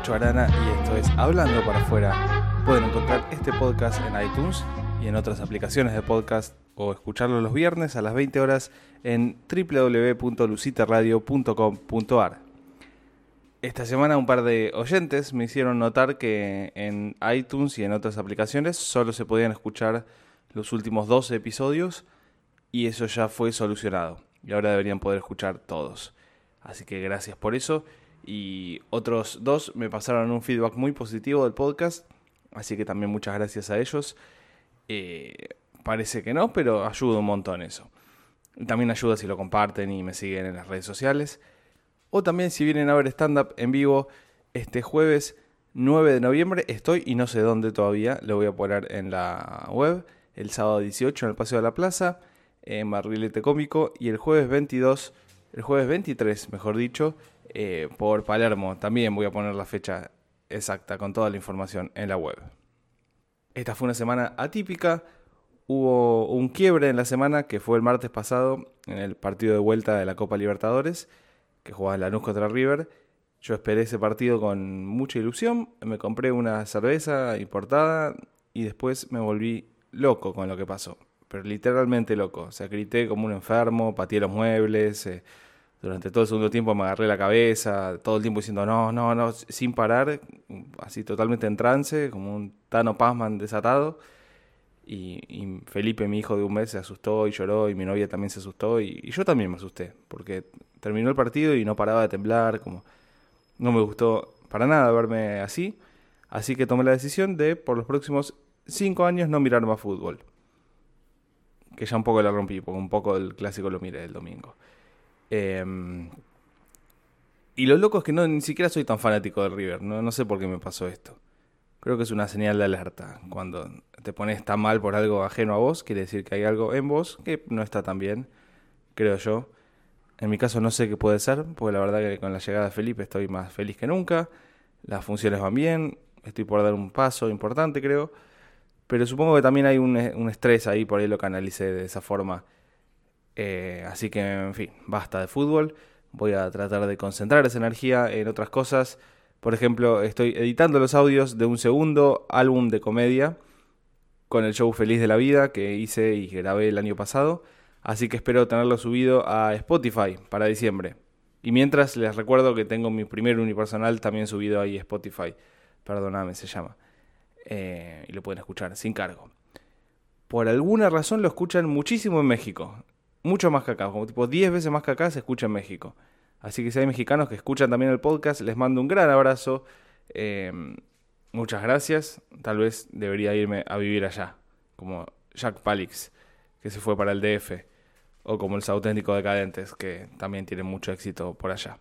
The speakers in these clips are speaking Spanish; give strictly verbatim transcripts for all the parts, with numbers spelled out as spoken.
Nacho Arana y esto es Hablando para Afuera. Pueden encontrar este podcast en iTunes y en otras aplicaciones de podcast o escucharlo los viernes a las veinte horas en doble u doble u doble u punto lucita radio punto com punto a r. Esta semana un par de oyentes me hicieron notar que en iTunes y en otras aplicaciones solo se podían escuchar los últimos doce episodios y eso ya fue solucionado y ahora deberían poder escuchar todos. Así que gracias por eso. Y otros dos me pasaron un feedback muy positivo del podcast, así que también muchas gracias a ellos. Eh, parece que no, pero ayuda un montón eso. También ayuda si lo comparten y me siguen en las redes sociales. O también si vienen a ver stand-up en vivo este jueves nueve de noviembre. Estoy y no sé dónde todavía, lo voy a poner en la web. El sábado dieciocho en el Paseo de la Plaza, en Barrilete Cómico. Y el jueves veintidós, el jueves veintitrés, mejor dicho, Eh, por Palermo. También voy a poner la fecha exacta con toda la información en la web. Esta fue una semana atípica. Hubo un quiebre en la semana que fue el martes pasado en el partido de vuelta de la Copa Libertadores que jugaba Lanús contra River. Yo esperé ese partido con mucha ilusión, me compré una cerveza importada y después me volví loco con lo que pasó, pero literalmente loco. O sea, grité como un enfermo, pateé los muebles, eh, durante todo el segundo tiempo me agarré la cabeza, todo el tiempo diciendo no, no, no, sin parar, así totalmente en trance, como un Tano Pazman desatado. Y, y Felipe, mi hijo de un mes, se asustó y lloró, y mi novia también se asustó, y, y yo también me asusté, porque terminó el partido y no paraba de temblar, como no me gustó para nada verme así, así que tomé la decisión de, por los próximos cinco años, no mirar más fútbol. Que ya un poco la rompí, porque un poco el clásico lo miré el domingo. Eh, y lo loco es que no, ni siquiera soy tan fanático del River, no, no sé por qué me pasó esto. Creo que es una señal de alerta. Cuando te pones tan mal por algo ajeno a vos, quiere decir que hay algo en vos que no está tan bien, creo yo. En mi caso no sé qué puede ser, porque la verdad que con la llegada de Felipe estoy más feliz que nunca. Las funciones van bien, estoy por dar un paso importante, creo. Pero supongo que también hay un, un estrés ahí, por ahí lo canalicé de esa forma. Eh, así que, en fin, basta de fútbol. Voy a tratar de concentrar esa energía en otras cosas. Por ejemplo, estoy editando los audios de un segundo álbum de comedia con el show Feliz de la Vida que hice y grabé el año pasado. Así que espero tenerlo subido a Spotify para diciembre. Y mientras les recuerdo que tengo mi primer unipersonal también subido ahí a Spotify. Perdóname, se llama. Eh, y lo pueden escuchar sin cargo. Por alguna razón lo escuchan muchísimo en México. Mucho más que acá, como tipo diez veces más que acá se escucha en México. Así que si hay mexicanos que escuchan también el podcast, les mando un gran abrazo. Eh, muchas gracias. Tal vez debería irme a vivir allá, como Jack Palix, que se fue para el D F, o como los Auténticos Decadentes, que también tienen mucho éxito por allá.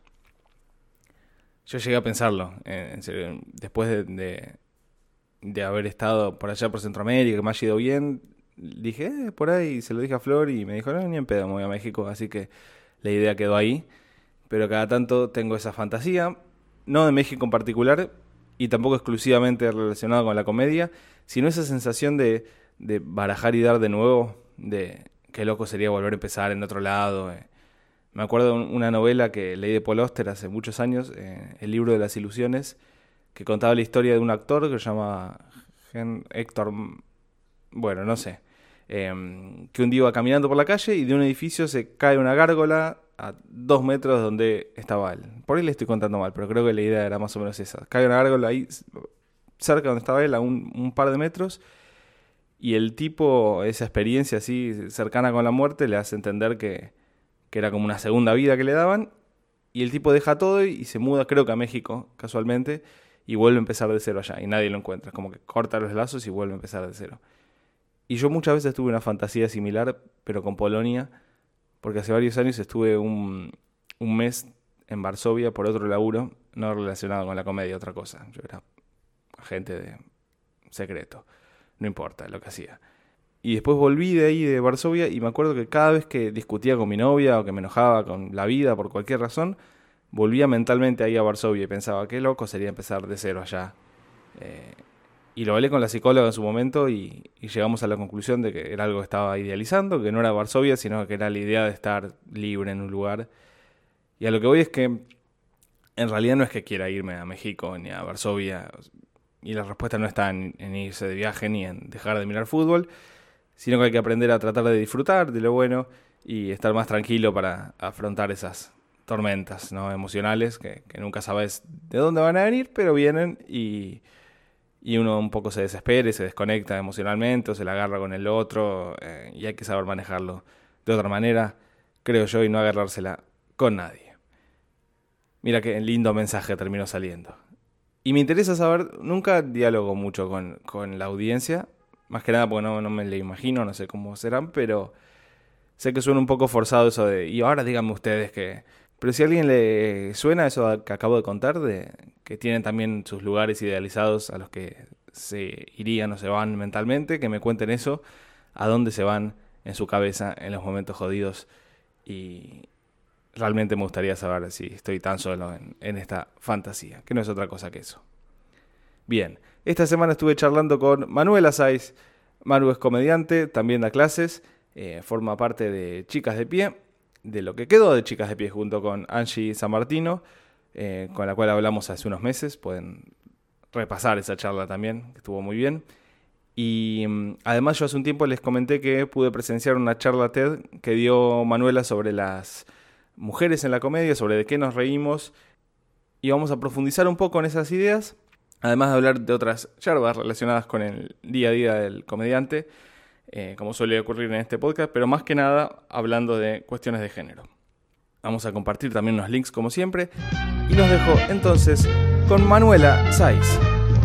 Yo llegué a pensarlo, en, en serio, después de, de, de haber estado por allá por Centroamérica, que me ha ido bien, dije, eh, por ahí, se lo dije a Flor y me dijo, no, ni en pedo, me voy a México, así que la idea quedó ahí. Pero cada tanto tengo esa fantasía, no de México en particular, y tampoco exclusivamente relacionado con la comedia, sino esa sensación de, de barajar y dar de nuevo, de qué loco sería volver a empezar en otro lado. Eh. Me acuerdo de una novela que leí de Paul Auster hace muchos años, eh, El libro de las ilusiones, que contaba la historia de un actor que se llama Gen- Héctor, bueno, no sé, eh, que un día iba caminando por la calle y de un edificio se cae una gárgola a dos metros de donde estaba él. Por ahí le estoy contando mal, pero creo que la idea era más o menos esa. Cae una gárgola ahí cerca de donde estaba él, a un, un par de metros, y el tipo, esa experiencia así cercana con la muerte, le hace entender que, que era como una segunda vida que le daban, y el tipo deja todo y, y se muda, creo que a México, casualmente, y vuelve a empezar de cero allá, y nadie lo encuentra. Es como que corta los lazos y vuelve a empezar de cero. Y yo muchas veces tuve una fantasía similar, pero con Polonia, porque hace varios años estuve un, un mes en Varsovia por otro laburo, no relacionado con la comedia, otra cosa. Yo era agente de secreto, no importa lo que hacía. Y después volví de ahí de Varsovia y me acuerdo que cada vez que discutía con mi novia o que me enojaba con la vida por cualquier razón, volvía mentalmente ahí a Varsovia y pensaba, qué loco sería empezar de cero allá. Eh, Y lo hablé con la psicóloga en su momento y, y llegamos a la conclusión de que era algo que estaba idealizando, que no era Varsovia, sino que era la idea de estar libre en un lugar. Y a lo que voy es que en realidad no es que quiera irme a México ni a Varsovia, y la respuesta no está en, en irse de viaje ni en dejar de mirar fútbol, sino que hay que aprender a tratar de disfrutar de lo bueno y estar más tranquilo para afrontar esas tormentas, ¿no?, emocionales que, que nunca sabes de dónde van a venir, pero vienen y, y uno un poco se desespera y se desconecta emocionalmente o se la agarra con el otro, eh, y hay que saber manejarlo de otra manera, creo yo, y no agarrársela con nadie. Mira qué lindo mensaje terminó saliendo. Y me interesa saber, nunca dialogo mucho con, con la audiencia, más que nada porque no, no me lo imagino, no sé cómo serán, pero sé que suena un poco forzado eso de, y ahora díganme ustedes que... Pero si a alguien le suena eso que acabo de contar, de que tienen también sus lugares idealizados a los que se irían o se van mentalmente, que me cuenten eso, a dónde se van en su cabeza en los momentos jodidos, y realmente me gustaría saber si estoy tan solo en, en esta fantasía, que no es otra cosa que eso. Bien, esta semana estuve charlando con Manuela Saiz. Manu es comediante, también da clases, eh, forma parte de Chicas de Pie, de lo que quedó de Chicas de Pie, junto con Angie San Martino, eh, con la cual hablamos hace unos meses. Pueden repasar esa charla también, que estuvo muy bien. Y um, además yo hace un tiempo les comenté que pude presenciar una charla TED que dio Manuela sobre las mujeres en la comedia, sobre de qué nos reímos, y vamos a profundizar un poco en esas ideas, además de hablar de otras yerbas relacionadas con el día a día del comediante, eh, como suele ocurrir en este podcast, pero más que nada hablando de cuestiones de género. Vamos a compartir también unos links como siempre, y los dejo entonces con Manuela Saiz.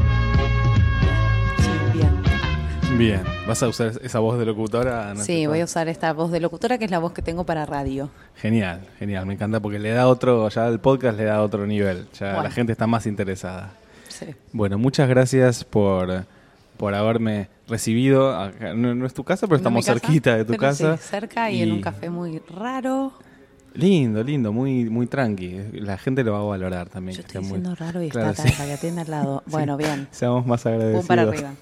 Bien, ¿vas a usar esa voz de locutora? No sí, voy a usar esta voz de locutora, que es la voz que tengo para radio. Genial, genial, me encanta porque le da otro, ya el podcast le da otro nivel, ya bueno. La gente está más interesada. Sí. Bueno, muchas gracias por, por haberme recibido. Acá. No, no es tu casa, pero no estamos cerquita de tu pero casa. Sí, cerca y, y en un café muy raro. Lindo, lindo, muy muy tranqui. La gente lo va a valorar también. Yo estoy muy... diciendo raro y claro, está sí. acá, para que atienda al lado. Bueno, sí. bien. Seamos más agradecidos. Un para arriba.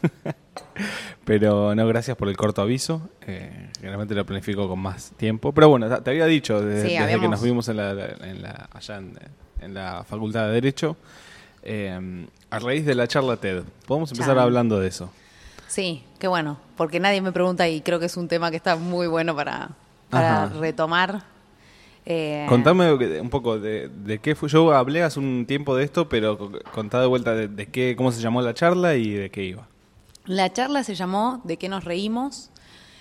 Pero no, gracias por el corto aviso. Eh, realmente lo planifico con más tiempo. Pero bueno, te había dicho desde, sí, desde que nos vimos en la, en la, allá en, en la Facultad de Derecho, eh, a raíz de la charla TED. Podemos empezar Chan. hablando de eso. Sí, qué bueno, porque nadie me pregunta y creo que es un tema que está muy bueno para, para retomar. Eh... Contame un poco de, de qué fue. Yo hablé hace un tiempo de esto, pero contá de vuelta de, de qué, cómo se llamó la charla y de qué iba. La charla se llamó ¿De qué nos reímos?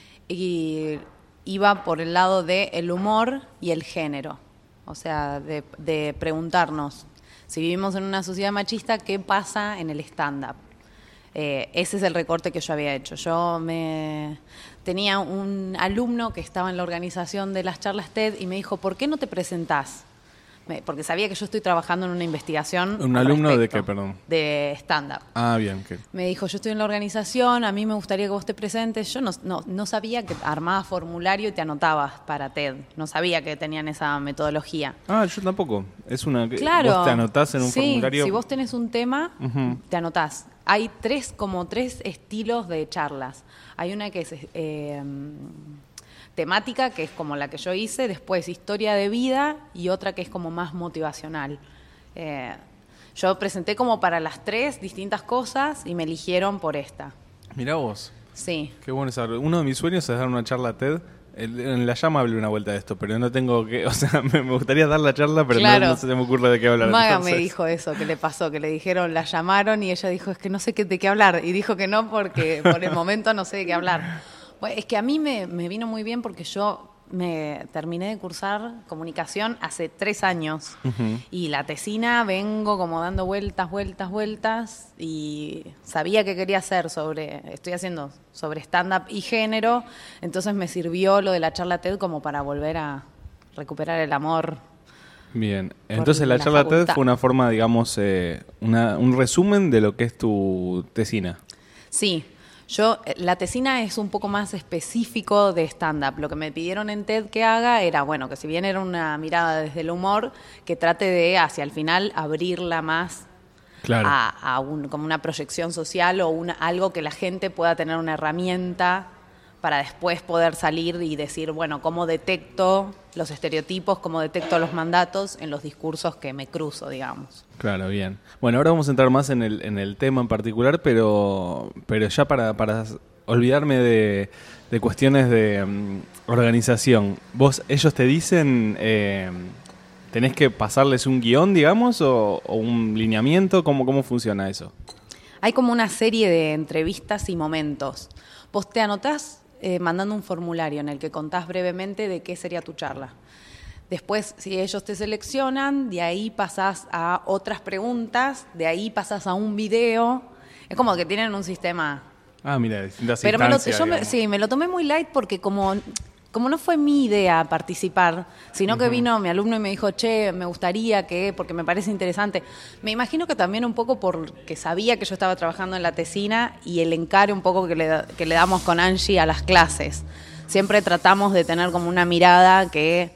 Y iba por el lado de el humor y el género. O sea, de, de preguntarnos, si vivimos en una sociedad machista, ¿qué pasa en el stand-up? Eh, ese es el recorte que yo había hecho. Yo me tenía un alumno que estaba en la organización de las charlas TED y me dijo, ¿por qué no te presentás? Me, porque sabía que yo estoy trabajando en una investigación. ¿Un alumno de qué, perdón? De stand-up. Ah, bien. Okay. Me dijo, yo estoy en la organización, a mí me gustaría que vos te presentes. Yo no, no, no sabía que armabas formulario y te anotabas para TED. No sabía que tenían esa metodología. Ah, yo tampoco. Es una que claro, vos te anotás en un sí, formulario. Si vos tenés un tema, uh-huh. te anotás. Hay tres, como tres estilos de charlas. Hay una que es eh, temática, que es como la que yo hice, después historia de vida y otra que es como más motivacional. Eh, yo presenté como para las tres distintas cosas y me eligieron por esta. Mirá vos. Sí. Qué bueno saber. Uno de mis sueños es dar una charla TED. En La Llama hablé una vuelta de esto, pero no tengo que... O sea, me gustaría dar la charla, pero claro. no, no se me ocurre de qué hablar. Maga entonces. me dijo eso, que le pasó, que le dijeron, la llamaron y ella dijo, es que no sé qué, de qué hablar. Y dijo que no porque por el momento no sé de qué hablar. Bueno, es que a mí me, me vino muy bien porque yo me terminé de cursar comunicación hace tres años. Uh-huh. Y la tesina vengo como dando vueltas, vueltas, vueltas. Y sabía que quería hacer sobre, estoy haciendo sobre stand-up y género. Entonces me sirvió lo de la charla TED como para volver a recuperar el amor. Bien, entonces la, la charla facultad. TED fue una forma, digamos, eh, una, un resumen de lo que es tu tesina. Sí. Yo, la tesina es un poco más específico de stand-up. Lo que me pidieron en TED que haga era, bueno, que si bien era una mirada desde el humor, que trate de, hacia el final, abrirla más claro. a, a un, como una proyección social o una, algo que la gente pueda tener una herramienta para después poder salir y decir, bueno, cómo detecto los estereotipos, cómo detecto los mandatos en los discursos que me cruzo, digamos. Claro, bien. Bueno, ahora vamos a entrar más en el, en el tema en particular, pero, pero ya para, para olvidarme de, de cuestiones de um, organización. ¿Vos, ellos te dicen, eh, tenés que pasarles un guión, digamos, o, o un lineamiento? ¿Cómo, cómo funciona eso? Hay como una serie de entrevistas y momentos. Vos te anotás eh, mandando un formulario en el que contás brevemente de qué sería tu charla. Después, si ellos te seleccionan, de ahí pasás a otras preguntas, de ahí pasás a un video. Es como que tienen un sistema. Ah, mira, distintas Pero me lo, instancias, yo me, sí, me lo tomé muy light porque como... Como no fue mi idea participar, sino que vino mi alumno y me dijo, che, me gustaría que, porque me parece interesante. Me imagino que también un poco porque sabía que yo estaba trabajando en la tesina y el encare un poco que le, que le damos con Angie a las clases. Siempre tratamos de tener como una mirada que,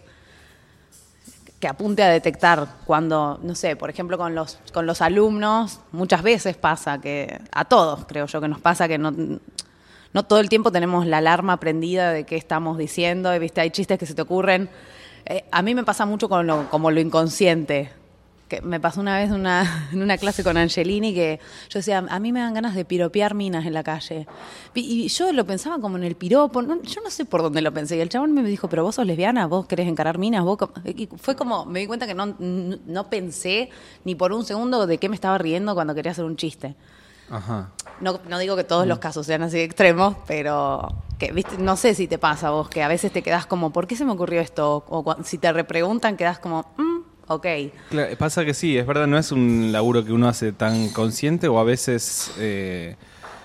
que apunte a detectar cuando, no sé, por ejemplo, con los, con los alumnos, muchas veces pasa que, a todos creo yo que nos pasa que no... No todo el tiempo tenemos la alarma prendida de qué estamos diciendo, ¿viste? Hay chistes que se te ocurren. Eh, a mí me pasa mucho con lo, como lo inconsciente. Que me pasó una vez una, en una clase con Angelini que yo decía, a mí me dan ganas de piropear minas en la calle. Y, y yo lo pensaba como en el piropo, no, yo no sé por dónde lo pensé. Y el chabón me dijo, pero vos sos lesbiana, vos querés encarar minas, vos... Y fue como, me di cuenta que no, no pensé ni por un segundo de qué me estaba riendo cuando quería hacer un chiste. Ajá. No, no digo que todos los casos sean así de extremos, pero que, ¿viste? No sé si te pasa a vos, que a veces te quedás como, ¿por qué se me ocurrió esto? O cuando, si te repreguntan, quedás como, mm, ok. Claro, pasa que sí, es verdad, no es un laburo que uno hace tan consciente o a veces... Eh,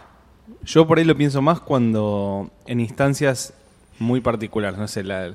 yo por ahí lo pienso más cuando en instancias muy particulares, no sé, la...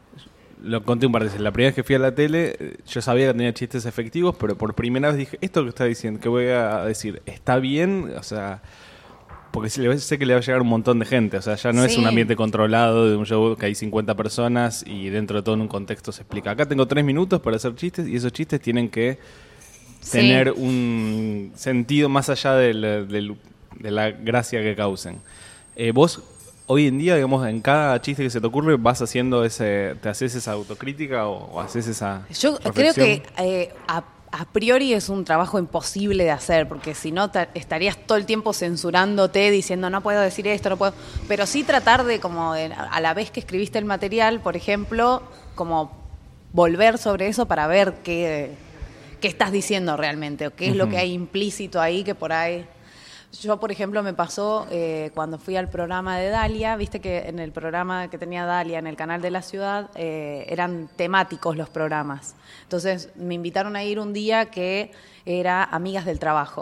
Lo conté un par de veces. La primera vez que fui a la tele, yo sabía que tenía chistes efectivos, pero por primera vez dije, esto que está diciendo, que voy a decir, ¿está bien? O sea, porque sé que le va a llegar un montón de gente. O sea, ya no sí. es un ambiente controlado de un show que hay cincuenta personas y dentro de todo en un contexto se explica. Acá tengo tres minutos para hacer chistes y esos chistes tienen que sí. tener un sentido más allá de la, de, de la gracia que causen. Eh, vos... Hoy en día, digamos, en cada chiste que se te ocurre, vas haciendo ese, ¿te haces esa autocrítica o, o haces esa Yo reflexión? Creo que eh, a, a priori es un trabajo imposible de hacer, porque si no te, estarías todo el tiempo censurándote, diciendo no puedo decir esto, no puedo. Pero sí tratar de, como de, a la vez que escribiste el material, por ejemplo, como volver sobre eso para ver qué, qué estás diciendo realmente, o qué es uh-huh. lo que hay implícito ahí que por ahí... Yo, por ejemplo, me pasó eh, cuando fui al programa de Dalia, viste que en el programa que tenía Dalia en el canal de la ciudad eh, eran temáticos los programas. Entonces me invitaron a ir un día que era Amigas del Trabajo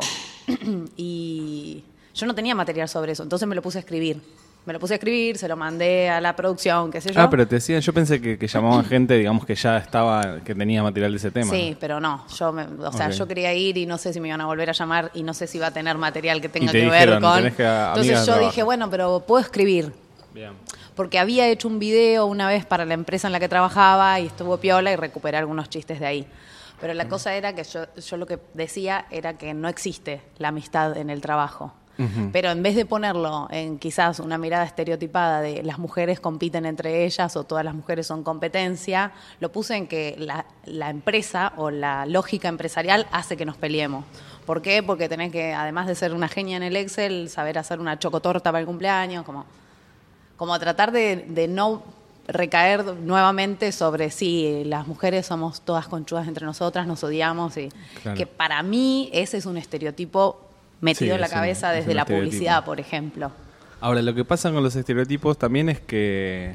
y yo no tenía material sobre eso, entonces me lo puse a escribir. Me lo puse a escribir, se lo mandé a la producción, qué sé yo. Ah, pero te decían, yo pensé que, que llamaban gente, digamos, que ya estaba, que tenía material de ese tema. Sí, ¿no? pero no. Yo me, o sea, okay. yo quería ir y no sé si me iban a volver a llamar y no sé si iba a tener material que tenga que dijeron, ver con... Que Entonces yo dije, bueno, pero puedo escribir. Bien. Porque había hecho un video una vez para la empresa en la que trabajaba y estuvo piola y recuperé algunos chistes de ahí. Pero la cosa era que yo, yo lo que decía era que no existe la amistad en el trabajo. Uh-huh. Pero en vez de ponerlo en quizás una mirada estereotipada de las mujeres compiten entre ellas o todas las mujeres son competencia, lo puse en que la, la empresa o la lógica empresarial hace que nos peleemos. ¿Por qué? Porque tenés que, además de ser una genia en el Excel, saber hacer una chocotorta para el cumpleaños, como, como tratar de, de no recaer nuevamente sobre sí, las mujeres somos todas conchudas entre nosotras, nos odiamos y claro. que para mí ese es un estereotipo metido sí, en la cabeza un, desde la publicidad, por ejemplo. Ahora, lo que pasa con los estereotipos también es que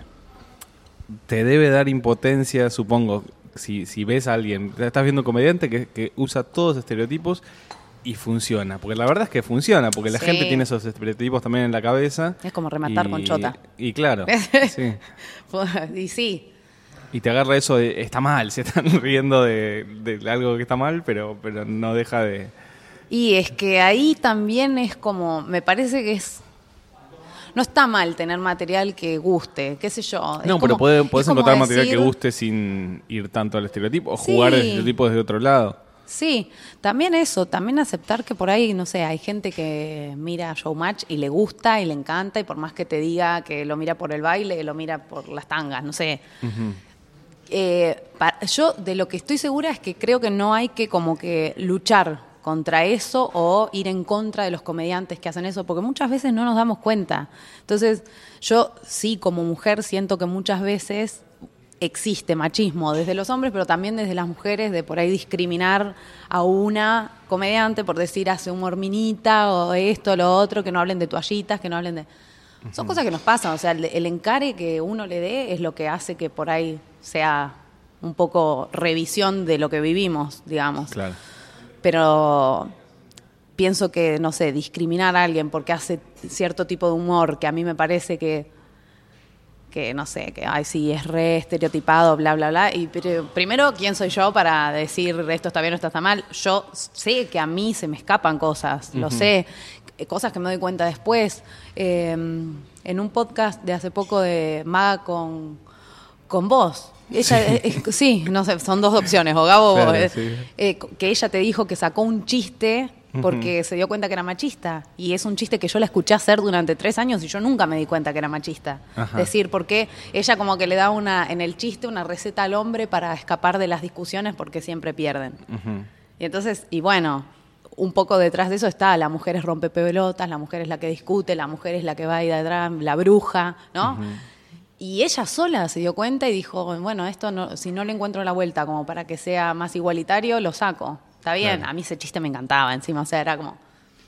te debe dar impotencia, supongo, si, si ves a alguien, estás viendo un comediante que, que usa todos los estereotipos y funciona. Porque la verdad es que funciona, porque la sí. gente tiene esos estereotipos también en la cabeza. Es como rematar y, con chota. Y claro, sí. Y sí. Y te agarra eso de, está mal, se están riendo de, de algo que está mal, pero, pero no deja de... Y es que ahí también es como, me parece que es, no está mal tener material que guste, qué sé yo. No, como, pero puede, podés encontrar decir, material que guste sin ir tanto al estereotipo, o sí. jugar el estereotipo desde otro lado. Sí, también eso, también aceptar que por ahí, no sé, hay gente que mira Showmatch y le gusta y le encanta, y por más que te diga que lo mira por el baile, lo mira por las tangas, no sé. Uh-huh. Eh, pa- yo de lo que estoy segura es que creo que no hay que como que luchar contra eso o ir en contra de los comediantes que hacen eso, porque muchas veces no nos damos cuenta. Entonces, yo sí como mujer siento que muchas veces existe machismo desde los hombres, pero también desde las mujeres, de por ahí discriminar a una comediante por decir hace humor minita o esto, lo otro, que no hablen de toallitas, que no hablen de... Uh-huh. Son cosas que nos pasan, o sea, el, el encare que uno le dé es lo que hace que por ahí sea un poco revisión de lo que vivimos, digamos. Claro. Pero pienso que, no sé, discriminar a alguien porque hace cierto tipo de humor que a mí me parece que que no sé, que ay sí, es re estereotipado, bla, bla, bla. Y pero, primero, ¿quién soy yo para decir esto está bien o esto está mal? Yo sé que a mí se me escapan cosas, uh-huh. lo sé, cosas que me doy cuenta después. Eh, en un podcast de hace poco de Maga con, con vos, ella, sí. Eh, sí, no sé, son dos opciones, o Gabo claro, o vos, sí. eh, que ella te dijo que sacó un chiste porque uh-huh. se dio cuenta que era machista, y es un chiste que yo la escuché hacer durante tres años y yo nunca me di cuenta que era machista. Ajá. Decir, porque ella como que le da una en el chiste una receta al hombre para escapar de las discusiones porque siempre pierden. Uh-huh. Y entonces, y bueno, un poco detrás de eso está, la mujer es rompepelotas, la mujer es la que discute, la mujer es la que va ahí detrás, la bruja, ¿no? Uh-huh. Y ella sola se dio cuenta y dijo, bueno, esto no, si no le encuentro la vuelta como para que sea más igualitario, lo saco. Está bien, claro. A mí ese chiste me encantaba encima, o sea, era como...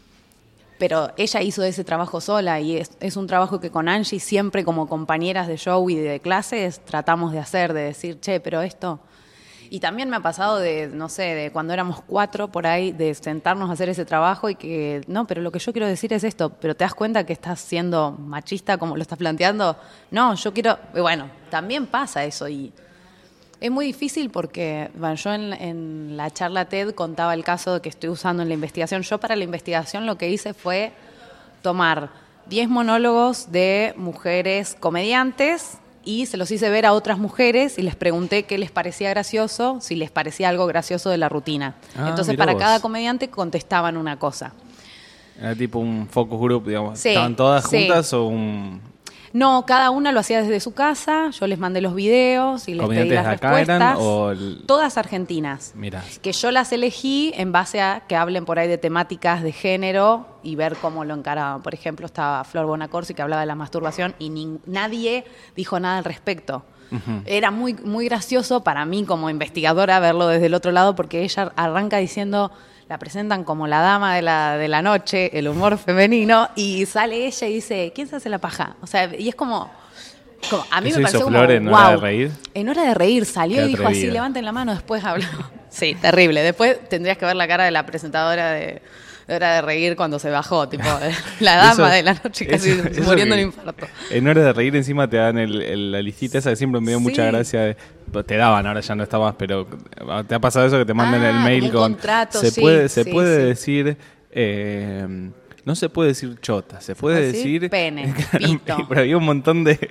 Pero ella hizo ese trabajo sola y es, es un trabajo que con Angie siempre como compañeras de show y de clases tratamos de hacer, de decir, che, pero esto... Y también me ha pasado de, no sé, de cuando éramos cuatro por ahí, de sentarnos a hacer ese trabajo y que, no, pero lo que yo quiero decir es esto, pero ¿te das cuenta que estás siendo machista como lo estás planteando? No, yo quiero... Bueno, también pasa eso y es muy difícil porque, bueno, yo en, en la charla TED contaba el caso que estoy usando en la investigación. Yo para la investigación lo que hice fue tomar diez monólogos de mujeres comediantes y se los hice ver a otras mujeres y les pregunté qué les parecía gracioso, si les parecía algo gracioso de la rutina. Ah, entonces, para vos. Cada comediante contestaban una cosa. Era tipo un focus group, digamos. Sí, ¿Estaban todas sí. juntas o un...? No, cada una lo hacía desde su casa, yo les mandé los videos y les pedí las acá respuestas. Eran, o el... Todas argentinas. Mirá. Que yo las elegí en base a que hablen por ahí de temáticas de género y ver cómo lo encaraban. Por ejemplo, estaba Flor Bonacorsi, que hablaba de la masturbación y ni, nadie dijo nada al respecto. Uh-huh. Era muy, muy gracioso para mí como investigadora verlo desde el otro lado porque ella arranca diciendo... La presentan como la dama de la, de la noche, el humor femenino, y sale ella y dice, ¿quién se hace la paja? O sea, y es como... como a mí ¿Eso me pareció hizo como, Flor en wow. Hora de Reír? En Hora de Reír salió Qué y dijo atrevida. así, levanten la mano, después habló. Sí, terrible. Después tendrías que ver la cara de la presentadora de, de Hora de Reír cuando se bajó, tipo, la dama eso, de la noche casi eso, eso muriendo de infarto. En Hora de Reír encima te dan el, el, la listita esa que siempre me dio sí. mucha gracia. De, te daban, ahora ya no está más, pero ¿te ha pasado eso que te mandan ah, el mail con... contrato, se sí, puede, se sí, puede sí. decir... Eh, no se puede decir chota, se puede decir, decir pene, pito. Pero había un montón de,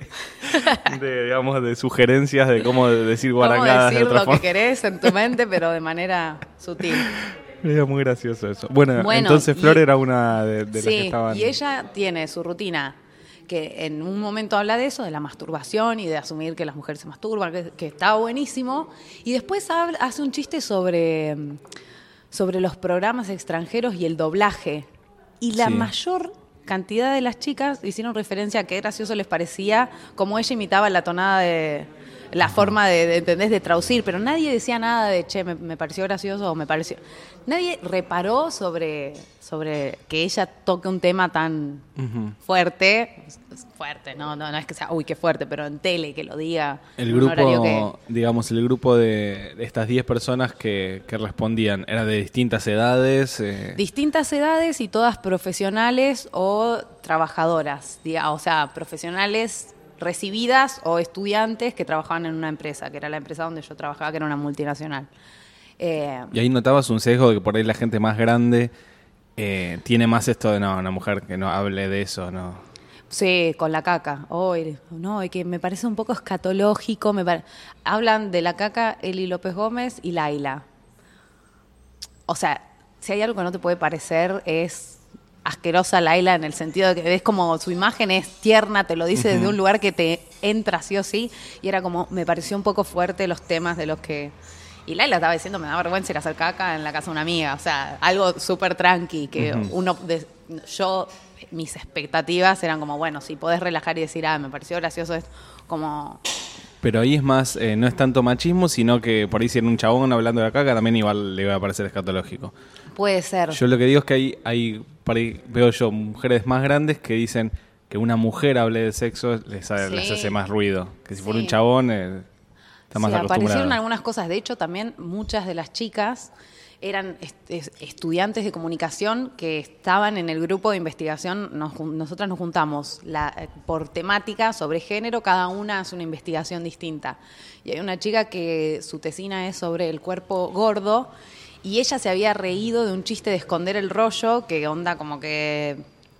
de, digamos, de sugerencias de cómo decir guarangadas. Cómo decir de otra lo forma. que querés en tu mente, pero de manera sutil. Era muy gracioso eso. Bueno, bueno entonces Flor y, era una de, de sí, las que estaban... y ella tiene su rutina, que en un momento habla de eso, de la masturbación y de asumir que las mujeres se masturban, que, que está buenísimo, y después habla, hace un chiste sobre... sobre los programas extranjeros y el doblaje. Y la sí. mayor cantidad de las chicas hicieron referencia a qué gracioso les parecía, como ella imitaba la tonada de... la Ajá. forma de, de, ¿entendés?, de traducir, pero nadie decía nada de, che, me, me pareció gracioso o me pareció... Nadie reparó sobre, sobre que ella toque un tema tan uh-huh. fuerte, fuerte, no, no, no es que sea, uy, qué fuerte, pero en tele, que lo diga. El grupo, que... digamos, el grupo de, de estas diez personas que, que respondían, ¿era de distintas edades? Eh... Distintas edades y todas profesionales o trabajadoras, digamos, o sea, profesionales... recibidas o estudiantes que trabajaban en una empresa, que era la empresa donde yo trabajaba, que era una multinacional. Eh, y ahí notabas un sesgo de que por ahí la gente más grande eh, tiene más esto de, no, una mujer que no hable de eso, ¿no? Sí, con la caca. Oh, no, y que me parece un poco escatológico. Me pare... Hablan de la caca Eli López Gómez y Laila. o sea, si hay algo que no te puede parecer es asquerosa Laila, en el sentido de que ves como su imagen es tierna, te lo dice uh-huh. desde un lugar que te entra sí o sí, y era como, me pareció un poco fuerte los temas de los que... Y Laila estaba diciendo, me da vergüenza ir a hacer caca en la casa de una amiga, o sea, algo súper tranqui, que uh-huh. uno, de, yo, mis expectativas eran como, bueno, si podés relajar y decir, ah, me pareció gracioso, es como... Pero ahí es más, eh, no es tanto machismo, sino que por ahí si en un chabón hablando de la caca también igual le va a parecer escatológico. Puede ser. Yo lo que digo es que hay, hay por ahí veo yo mujeres más grandes que dicen que una mujer hable de sexo les, sí. les hace más ruido. Que si sí. fuera un chabón eh, está más sí, acostumbrado. Aparecieron algunas cosas. De hecho, también muchas de las chicas eran est- estudiantes de comunicación que estaban en el grupo de investigación. Nos, nosotras nos juntamos la, por temática sobre género, cada una hace una investigación distinta. Y hay una chica que su tesina es sobre el cuerpo gordo y ella se había reído de un chiste de esconder el rollo, que onda como que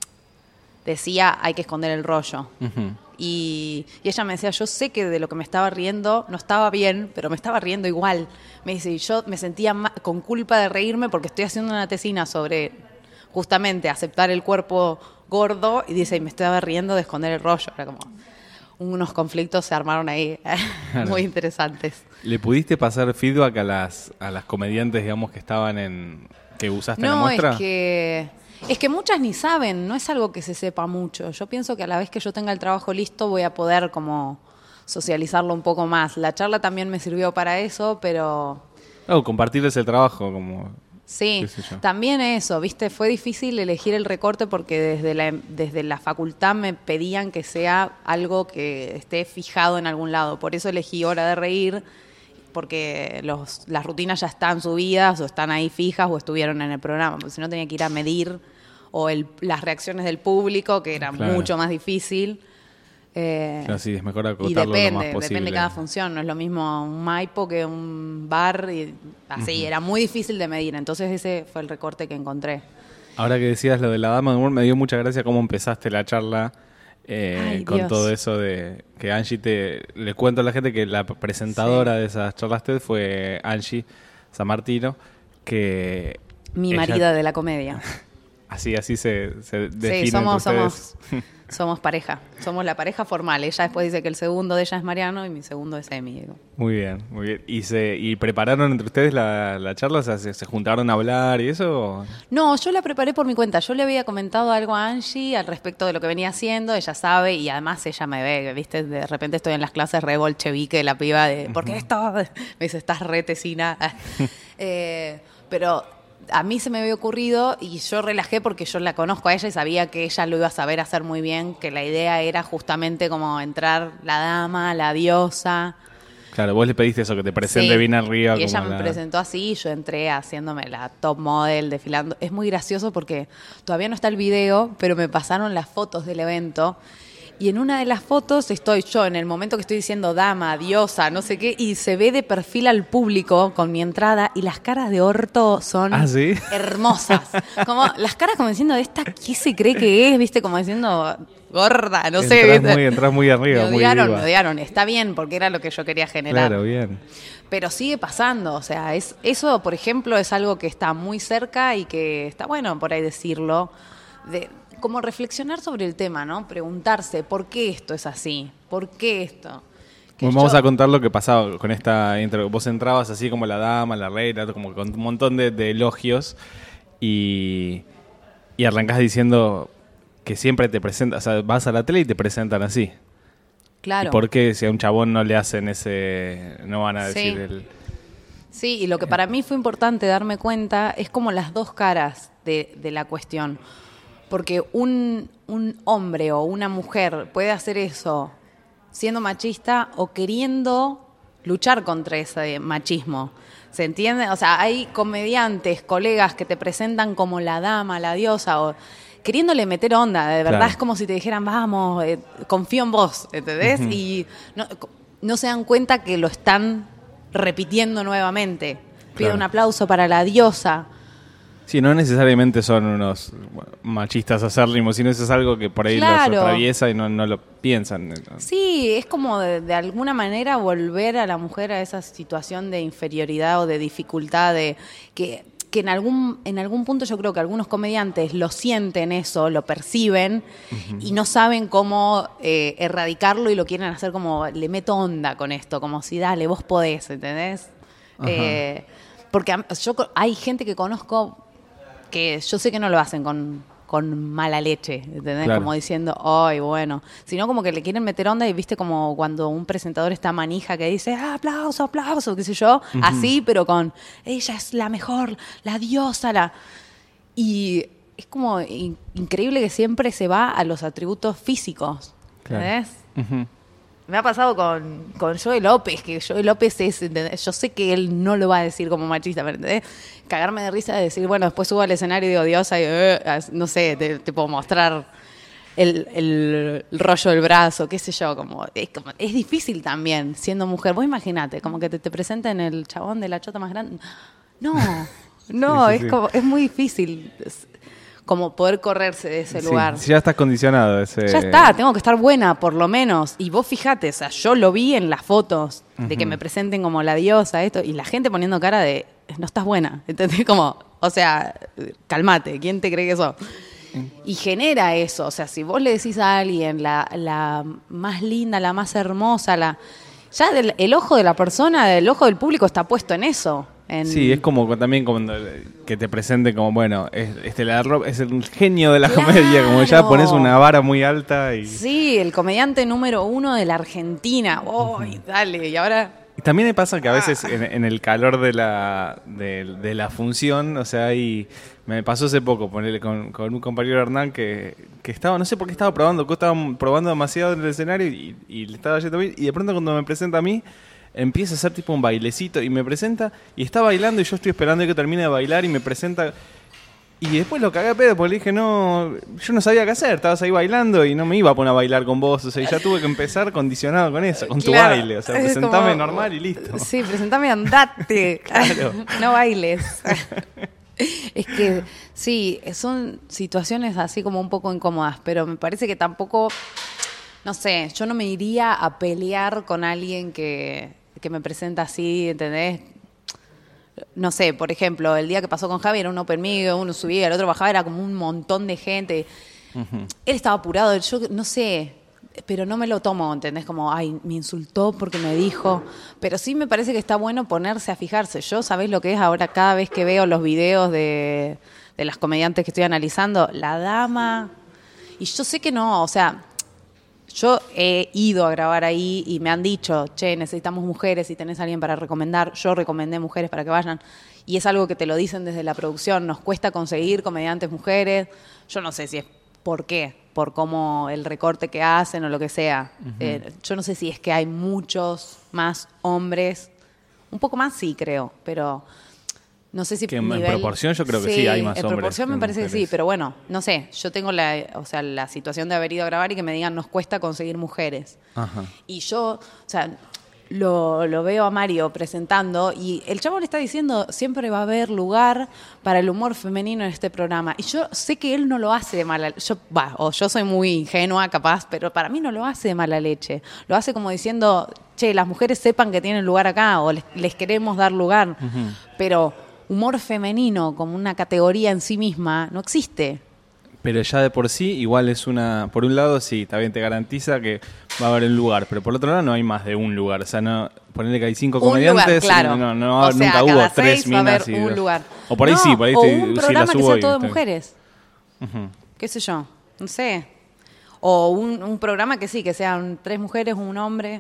decía hay que esconder el rollo. Uh-huh. Y, y ella me decía, yo sé que de lo que me estaba riendo no estaba bien, pero me estaba riendo igual. Me dice, y yo me sentía ma- con culpa de reírme porque estoy haciendo una tesina sobre justamente aceptar el cuerpo gordo, y dice, y me estaba riendo de esconder el rollo. Era como, unos conflictos se armaron ahí claro. muy interesantes. ¿Le pudiste pasar feedback a las, a las comediantes, digamos, que estaban en, que usaste no, en la muestra? No, es que... Es que muchas ni saben, no es algo que se sepa mucho. Yo pienso que a la vez que yo tenga el trabajo listo voy a poder como socializarlo un poco más. La charla también me sirvió para eso, pero... Oh, compartirles el trabajo, como... Sí, también eso, ¿viste? Fue difícil elegir el recorte porque desde la, desde la facultad me pedían que sea algo que esté fijado en algún lado. Por eso elegí Hora de Reír, porque los, las rutinas ya están subidas o están ahí fijas o estuvieron en el programa, porque si no tenía que ir a medir o el, las reacciones del público, que era claro. mucho más difícil. Eh, claro, sí, es mejor acotarlo y depende, lo más posible. depende de cada función, no es lo mismo un Maipo que un bar, y así, uh-huh. era muy difícil de medir, entonces ese fue el recorte que encontré. Ahora que decías lo de la dama de humor, me dio mucha gracia cómo empezaste la charla eh, Ay, con Dios. todo eso de que Angie te... Le cuento a la gente que la presentadora sí. de esas charlas TED fue Angie Sammartino, que... Mi ella, marida de la comedia. Así, así se, se define sí, somos, entre somos, somos pareja. Somos la pareja formal. Ella después dice que el segundo de ella es Mariano y mi segundo es Emi. Digo. Muy bien, muy bien. ¿Y se y prepararon entre ustedes la, la charla? O sea, ¿se, ¿se juntaron a hablar y eso? No, yo la preparé por mi cuenta. Yo le había comentado algo a Angie al respecto de lo que venía haciendo. Ella sabe y además ella me ve, ¿viste? De repente estoy en las clases re bolchevique, la piba de... ¿Por qué esto? Me dice, estás re tesina. eh, pero... A mí se me había ocurrido y yo relajé porque yo la conozco a ella y sabía que ella lo iba a saber hacer muy bien, que la idea era justamente como entrar la dama, la diosa. Claro, vos le pediste eso, que te presente sí. bien arriba. Y como ella me la... presentó así y yo entré haciéndome la top model, desfilando. Es muy gracioso porque todavía no está el video, pero me pasaron las fotos del evento. Y en una de las fotos estoy yo, en el momento que estoy diciendo dama, diosa, no sé qué, y se ve de perfil al público con mi entrada y las caras de orto son ¿Ah, sí? hermosas. Como las caras como diciendo, ¿esta qué se cree que es? ¿Viste? Como diciendo, gorda, no sé. Entrás ¿viste? muy, entrás muy arriba, me odiaron, muy me odiaron. Está bien, porque era lo que yo quería generar. Claro, bien. Pero sigue pasando, o sea, es eso, por ejemplo, es algo que está muy cerca y que está bueno por ahí decirlo, de... como reflexionar sobre el tema, ¿no? Preguntarse, ¿por qué esto es así? ¿Por qué esto? Bueno, vamos yo... a contar lo que pasaba con esta intro. Vos entrabas así como la dama, la reina, como con un montón de, de elogios y, y arrancás diciendo que siempre te presentan, o sea, vas a la tele y te presentan así. Claro. ¿Y por qué si a un chabón no le hacen ese, no van a decir sí. el... Sí, y lo que para mí fue importante darme cuenta es como las dos caras de, de la cuestión. Porque un, un hombre o una mujer puede hacer eso siendo machista o queriendo luchar contra ese machismo. ¿Se entiende? O sea, hay comediantes, colegas que te presentan como la dama, la diosa, o queriéndole meter onda. De verdad claro. Es como si te dijeran, vamos, eh, confío en vos, ¿entendés? Uh-huh. Y no, no se dan cuenta que lo están repitiendo nuevamente. Pido claro. un aplauso para la diosa. Sí, no necesariamente son unos machistas acérrimos, sino eso es algo que por ahí claro. los atraviesa y no, no lo piensan. Sí, es como de, de alguna manera volver a la mujer a esa situación de inferioridad o de dificultad, de que que en algún, en algún punto yo creo que algunos comediantes lo sienten eso, lo perciben uh-huh. y no saben cómo eh, erradicarlo y lo quieren hacer como, le meto onda con esto, como si dale, vos podés, ¿entendés? Uh-huh. Eh, porque yo hay gente que conozco que yo sé que no lo hacen con, con mala leche, ¿entendés? Claro. Como diciendo, ay, bueno, sino como que le quieren meter onda y viste como cuando un presentador está manija que dice, ah, aplauso, aplauso, qué sé yo, uh-huh. así, pero con, ella es la mejor, la diosa, la... Y es como in- increíble que siempre se va a los atributos físicos, ¿entendés? Claro. Uh-huh. Me ha pasado con, con Joey López, que Joey López es, ¿entendés? Yo sé que él no lo va a decir como machista, pero ¿entendés? Cagarme de risa de decir, bueno, después subo al escenario y digo, diosa, y eh, no sé, te, te puedo mostrar el, el, el rollo del brazo, qué sé yo, como es, como es difícil también siendo mujer. Vos imaginate, como que te, te presenten el chabón de la chota más grande. No, no, sí, sí, es, sí. Como, es muy difícil. Es, como poder correrse de ese sí, lugar. Si ya estás condicionado. Ese... Ya está, tengo que estar buena, por lo menos. Y vos fijate, o sea, yo lo vi en las fotos uh-huh. de que me presenten como la diosa, esto, y la gente poniendo cara de, no estás buena, ¿entendés? Como, o sea, calmate, ¿quién te cree que sos? Y genera eso, o sea, si vos le decís a alguien la, la más linda, la más hermosa, la ya del, el ojo de la persona, el ojo del público está puesto en eso. En... Sí, es como también cuando que te presenten como, bueno, es, este la es el genio de la claro. comedia, como ya pones una vara muy alta. Y... Sí, el comediante número uno de la Argentina. ¡Oh, uh-huh. dale! Y ahora... Y también me pasa que a veces en, en el calor de la de, de la función, o sea, y me pasó hace poco ponerle con, con un compañero Hernán que, que estaba, no sé por qué estaba probando, que estaba probando demasiado en el escenario y, y le estaba yendo bien, y de pronto cuando me presenta a mí, empieza a hacer tipo un bailecito y me presenta y está bailando y yo estoy esperando que termine de bailar y me presenta y después lo cagué a pedo porque le dije no, yo no sabía qué hacer, estabas ahí bailando y no me iba a poner a bailar con vos, o sea, y ya tuve que empezar condicionado con eso, con claro, tu baile, o sea, presentame como, normal y listo. Sí, presentame andate, claro. No bailes. Es que sí, son situaciones así como un poco incómodas, pero me parece que tampoco, no sé, yo no me iría a pelear con alguien que que me presenta así, ¿entendés? No sé, por ejemplo, el día que pasó con Javi era un open mic, uno subía, el otro bajaba, era como un montón de gente. Uh-huh. Él estaba apurado, yo no sé, pero no me lo tomo, ¿entendés? Como, ay, me insultó porque me dijo. Pero sí me parece que está bueno ponerse a fijarse. Yo, ¿sabés lo que es ahora cada vez que veo los videos de, de las comediantes que estoy analizando? La dama... Y yo sé que no, o sea... Yo he ido a grabar ahí y me han dicho, che, necesitamos mujeres, si tenés a alguien para recomendar. Yo recomendé mujeres para que vayan. Y es algo que te lo dicen desde la producción. Nos cuesta conseguir comediantes mujeres. Yo no sé si es por qué, por cómo el recorte que hacen o lo que sea. Uh-huh. Eh, yo no sé si es que hay muchos más hombres. Un poco más sí, creo, pero... No sé si que en nivel... proporción yo creo que sí, sí hay más en hombres. En proporción me parece mujeres. Que sí, pero bueno, no sé. Yo tengo la, o sea, la situación de haber ido a grabar y que me digan nos cuesta conseguir mujeres. Ajá. Y yo, o sea, lo, lo veo a Mario presentando y el chavo le está diciendo siempre va a haber lugar para el humor femenino en este programa. Y yo sé que él no lo hace de mala leche. Va, o yo soy muy ingenua, capaz, pero para mí no lo hace de mala leche. Lo hace como diciendo, che, las mujeres sepan que tienen lugar acá o les, les queremos dar lugar. Uh-huh. Pero... humor femenino como una categoría en sí misma no existe. Pero ya de por sí igual es una... Por un lado sí, también te garantiza que va a haber un lugar, pero por otro lado no hay más de un lugar. O sea, no ponerle que hay cinco un comediantes, lugar, claro. no, no, o sea, nunca hubo tres minas. Va a haber y un dos. lugar. O por ahí no, sí, por ahí o te, un sí, programa la que subo sea todo de te... mujeres. Uh-huh. ¿Qué sé yo? No sé. O un, un programa que sí, que sean tres mujeres, un hombre.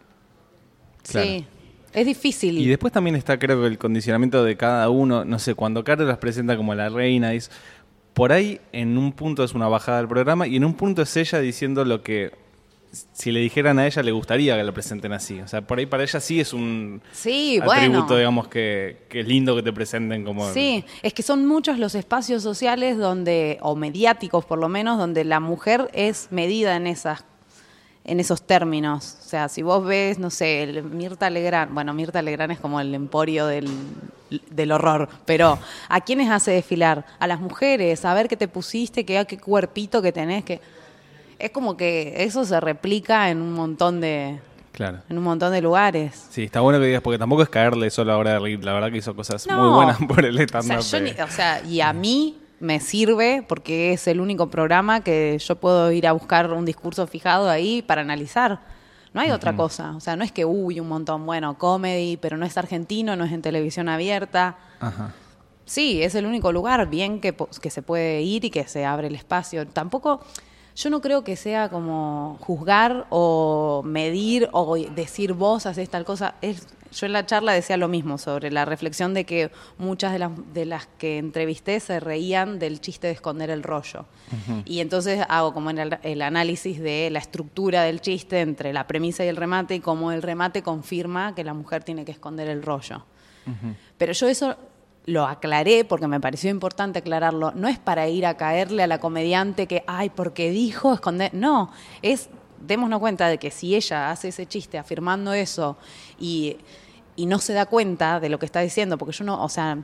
Claro. Sí. Es difícil. Y después también está, creo que el condicionamiento de cada uno. No sé, cuando Caro las presenta como la reina, dice, por ahí en un punto es una bajada del programa y en un punto es ella diciendo lo que si le dijeran a ella le gustaría que la presenten así. O sea, por ahí para ella sí es un sí, atributo, bueno. digamos, que, que es lindo que te presenten como... Sí, es que son muchos los espacios sociales donde, o mediáticos por lo menos, donde la mujer es medida en esas en esos términos. O sea, si vos ves, no sé, el Mirta Legrand, bueno, Mirta Legrand es como el emporio del, del horror, pero ¿a quiénes hace desfilar? A las mujeres, a ver qué te pusiste, qué, qué cuerpito que tenés, que es como que eso se replica en un montón de, Claro. En un montón de lugares. Sí, está bueno que digas, porque tampoco es caerle solo a la hora de reír. La verdad que hizo cosas No. muy buenas por el O stand-up. sea, yo ni- de- o sea, y a mí me sirve porque es el único programa que yo puedo ir a buscar un discurso fijado ahí para analizar. No hay otra cosa. O sea, no es que, uy, un montón, bueno, comedy, pero no es argentino, no es en televisión abierta. Ajá. Sí, es el único lugar bien que, po- que se puede ir y que se abre el espacio. Tampoco, yo no creo que sea como juzgar o medir o decir vos haces tal cosa. Es, yo en la charla decía lo mismo sobre la reflexión de que muchas de las, de las que entrevisté se reían del chiste de esconder el rollo. Uh-huh. Y entonces hago como el, el análisis de la estructura del chiste entre la premisa y el remate y cómo el remate confirma que la mujer tiene que esconder el rollo. Uh-huh. Pero yo eso lo aclaré porque me pareció importante aclararlo. No es para ir a caerle a la comediante que, ay, porque dijo esconder. No, es, démonos cuenta de que si ella hace ese chiste afirmando eso y, y no se da cuenta de lo que está diciendo, porque yo no, o sea,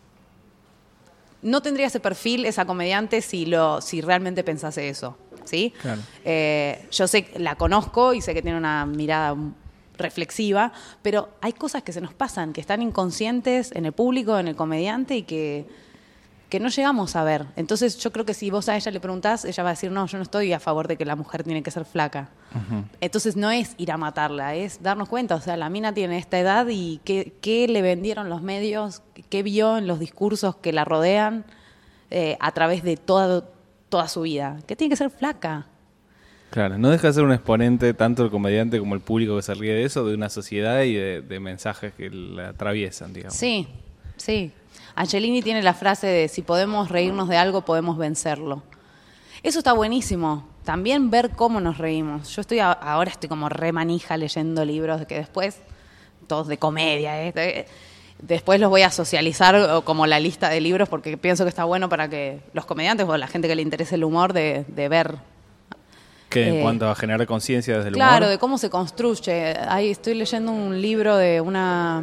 no tendría ese perfil esa comediante si, lo, si realmente pensase eso, ¿sí? Claro. Eh, yo sé, la conozco y sé que tiene una mirada reflexiva, pero hay cosas que se nos pasan, que están inconscientes en el público, en el comediante y que, que no llegamos a ver. Entonces yo creo que si vos a ella le preguntás, ella va a decir, no, yo no estoy a favor de que la mujer tiene que ser flaca. Uh-huh. Entonces no es ir a matarla, es darnos cuenta, o sea, la mina tiene esta edad y qué, qué le vendieron los medios, qué vio en los discursos que la rodean eh, a través de toda, toda su vida, que tiene que ser flaca. Claro, no deja de ser un exponente, tanto el comediante como el público que se ríe de eso, de una sociedad y de, de mensajes que la atraviesan, digamos. Sí, sí. Angelini tiene la frase de si podemos reírnos de algo, podemos vencerlo. Eso está buenísimo. También ver cómo nos reímos. Yo estoy a, ahora estoy como re manija leyendo libros que después, todos de comedia, ¿eh? Después los voy a socializar como la lista de libros porque pienso que está bueno para que los comediantes o la gente que le interese el humor de, de ver. ¿Qué? ¿En Eh, cuanto a generar conciencia desde el claro, humor? de cómo se construye. Ahí estoy leyendo un libro de una,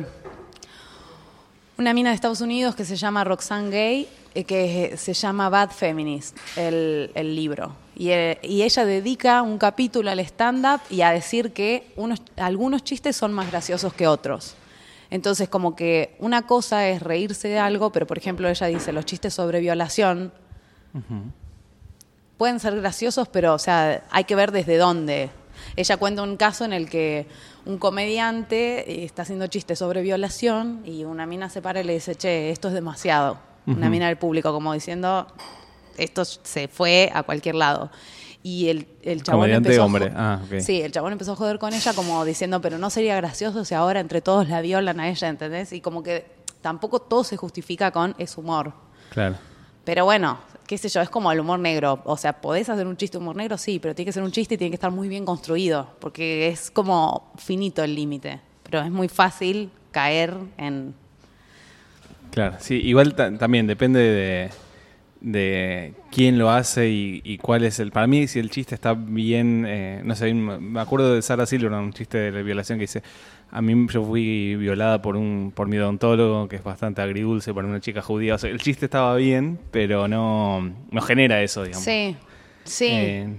una mina de Estados Unidos que se llama Roxane Gay, eh, que se llama Bad Feminist, el, el libro. Y, eh, y ella dedica un capítulo al stand-up y a decir que unos, algunos chistes son más graciosos que otros. Entonces, como que una cosa es reírse de algo, pero por ejemplo ella dice, los chistes sobre violación... Uh-huh. Pueden ser graciosos, pero o sea, hay que ver desde dónde. Ella cuenta un caso en el que un comediante está haciendo chistes sobre violación y una mina se para y le dice, che, esto es demasiado. Uh-huh. Una mina del público como diciendo, esto se fue a cualquier lado. Y el, el chabón comediante empezó hombre. A ah, okay. Sí, el chabón empezó a joder con ella como diciendo, pero no sería gracioso si ahora entre todos la violan a ella, ¿entendés? Y como que tampoco todo se justifica con es humor. Claro. Pero bueno, qué sé yo, es como el humor negro. O sea, ¿podés hacer un chiste de humor negro? Sí, pero tiene que ser un chiste y tiene que estar muy bien construido, porque es como finito el límite. Pero es muy fácil caer en... Claro, sí, igual ta- también depende de, de quién lo hace y, y cuál es el... Para mí, si el chiste está bien... Eh, no sé, me acuerdo de Sarah Silverman, un chiste de la violación que dice... A mí yo fui violada por un por mi odontólogo, que es bastante agridulce para una chica judía. O sea, el chiste estaba bien, pero no, no genera eso, digamos. Sí, sí. Eh,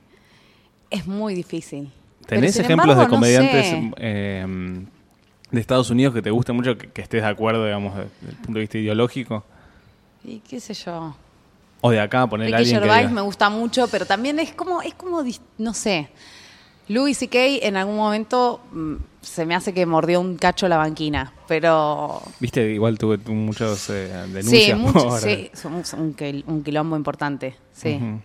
es muy difícil. ¿Tenés Pero, sin ejemplos embargo, de comediantes no sé. eh, de Estados Unidos que te gusten mucho, que, que estés de acuerdo, digamos, desde el punto de vista ideológico? Y qué sé yo. O de acá, poner a Ricky alguien que Gervais diga- me gusta mucho, pero también es como, es como, dis- no sé. Louis C K en algún momento mm, se me hace que mordió un cacho la banquina, pero... Viste, igual tuve, tuve muchos eh, denuncias Sí, mucho, por- sí, somos un, quil- un quilombo importante, sí. Ujú.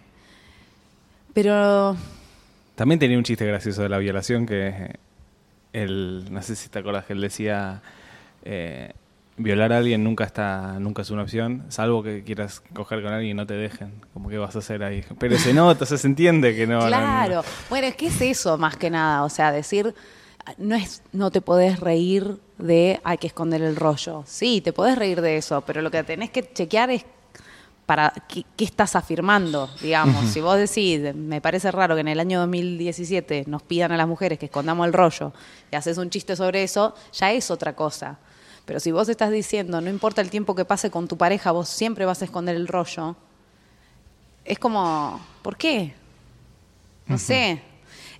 Pero También tenía un chiste gracioso de la violación que él, no sé si te acuerdas que él decía, eh, violar a alguien nunca está, nunca es una opción, salvo que quieras coger con alguien y no te dejen. Como que vas a hacer ahí. Pero se nota, o sea, se entiende que no. no- claro, no. bueno, es que es eso más que nada, o sea, decir, no es, no te podés reír de hay que esconder el rollo. Sí, te podés reír de eso, pero lo que tenés que chequear es para qué, qué estás afirmando, digamos. Uh-huh. Si vos decís, me parece raro que en el año dos mil diecisiete nos pidan a las mujeres que escondamos el rollo y haces un chiste sobre eso, ya es otra cosa. Pero si vos estás diciendo, no importa el tiempo que pase con tu pareja, vos siempre vas a esconder el rollo, es como, ¿por qué? No uh-huh. sé.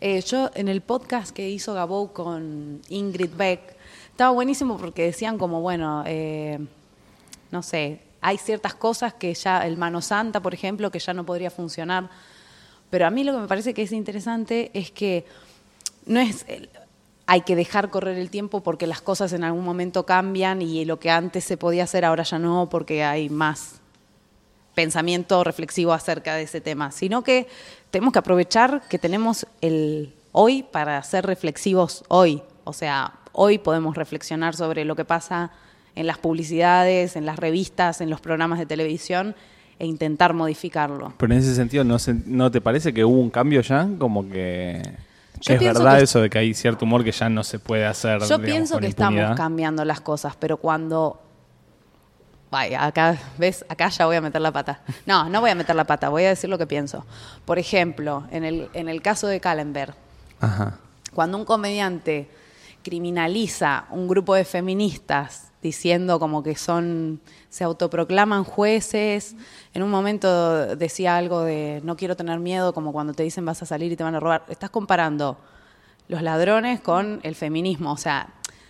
Eh, yo en el podcast que hizo Gabou con Ingrid Beck, estaba buenísimo porque decían como, bueno, eh, no sé, hay ciertas cosas que ya, el Mano Santa, por ejemplo, que ya no podría funcionar. Pero a mí lo que me parece que es interesante es que no es... El, hay que dejar correr el tiempo porque las cosas en algún momento cambian y lo que antes se podía hacer ahora ya no, porque hay más pensamiento reflexivo acerca de ese tema, sino que tenemos que aprovechar que tenemos el hoy para ser reflexivos hoy. O sea, hoy podemos reflexionar sobre lo que pasa en las publicidades, en las revistas, en los programas de televisión e intentar modificarlo. Pero en ese sentido, ¿no, se, ¿no te parece que hubo un cambio ya? Como que... Yo es verdad que eso de que hay cierto humor que ya no se puede hacer. Yo digamos, pienso con que impunidad. Estamos cambiando las cosas, pero cuando... Vaya, acá, ¿ves? Acá ya voy a meter la pata. No, no voy a meter la pata, voy a decir lo que pienso. Por ejemplo, en el, en el caso de Kallenberg, Ajá. cuando un comediante criminaliza un grupo de feministas diciendo como que son, se autoproclaman jueces, en un momento decía algo de no quiero tener miedo, como cuando te dicen vas a salir y te van a robar. Estás comparando los ladrones con el feminismo, o sea,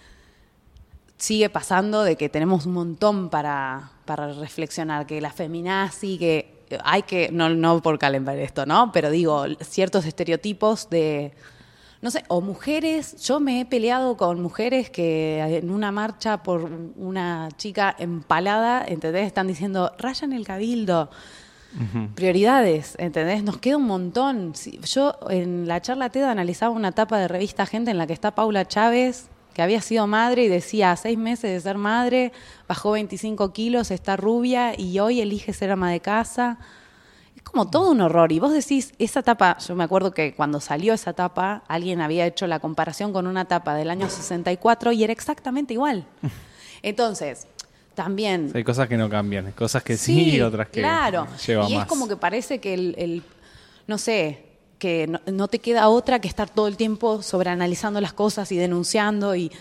sigue pasando de que tenemos un montón para, para reflexionar, que la feminazi, que hay que, no, no por Kallenberg esto, ¿no? Pero digo, ciertos estereotipos de... No sé, o mujeres, yo me he peleado con mujeres que en una marcha por una chica empalada, ¿entendés? Están diciendo, rayan el cabildo, uh-huh. Prioridades, ¿entendés? Nos queda un montón. Yo en la charla TED analizaba una tapa de revista Gente en la que está Paula Chávez, que había sido madre y decía, a seis meses de ser madre, bajó veinticinco kilos, está rubia y hoy elige ser ama de casa. Es como todo un horror. Y vos decís, esa tapa, yo me acuerdo que cuando salió esa tapa, alguien había hecho la comparación con una tapa del año sesenta y cuatro y era exactamente igual. Entonces, también... Hay cosas que no cambian, hay cosas que sí, sí y otras que claro. llevan más. Y es como que parece que el, el no sé, que no, no te queda otra que estar todo el tiempo sobreanalizando las cosas y denunciando y...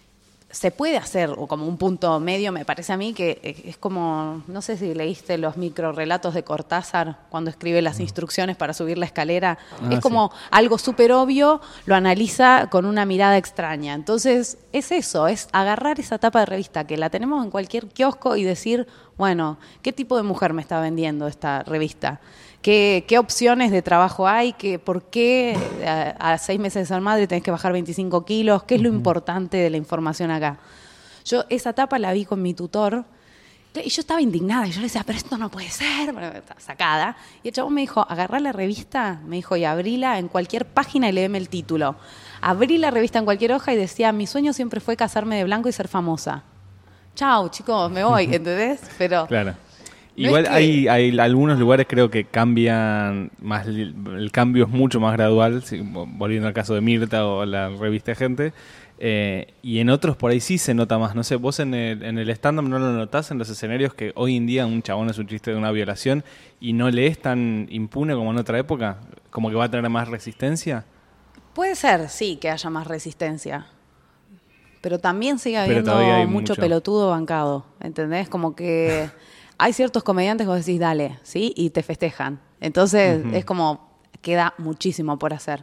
Se puede hacer, o como un punto medio, me parece a mí, que es como, no sé si leíste los microrelatos de Cortázar cuando escribe las instrucciones para subir la escalera. Ah, es como sí. Algo súper obvio, lo analiza con una mirada extraña. Entonces, es eso, es agarrar esa tapa de revista que la tenemos en cualquier kiosco y decir, bueno, ¿qué tipo de mujer me está vendiendo esta revista? ¿Qué, qué opciones de trabajo hay? ¿Qué, ¿Por qué a, a seis meses de ser madre tenés que bajar veinticinco kilos? ¿Qué es lo importante de la información acá? Yo esa etapa la vi con mi tutor y yo estaba indignada. Y yo le decía, pero esto no puede ser. Estaba sacada. Y el chabón me dijo, agarrá la revista, me dijo, y abrila en cualquier página y léeme el título. Abrí la revista en cualquier hoja y decía, mi sueño siempre fue casarme de blanco y ser famosa. Chau, chicos, me voy, ¿entendés? Pero... Claro. No Igual es que... hay, hay algunos lugares creo que cambian más, el cambio es mucho más gradual, volviendo al caso de Mirta o la revista Gente, eh, y en otros por ahí sí se nota más. No sé, vos en el, en el stand-up no lo notás en los escenarios que hoy en día un chabón es un chiste de una violación y no le es tan impune como en otra época, como que va a tener más resistencia. Puede ser, sí, que haya más resistencia. Pero también sigue habiendo mucho, mucho pelotudo bancado, ¿entendés? Como que... Hay ciertos comediantes que vos decís, dale, ¿sí? Y te festejan. Entonces, uh-huh. es como, queda muchísimo por hacer.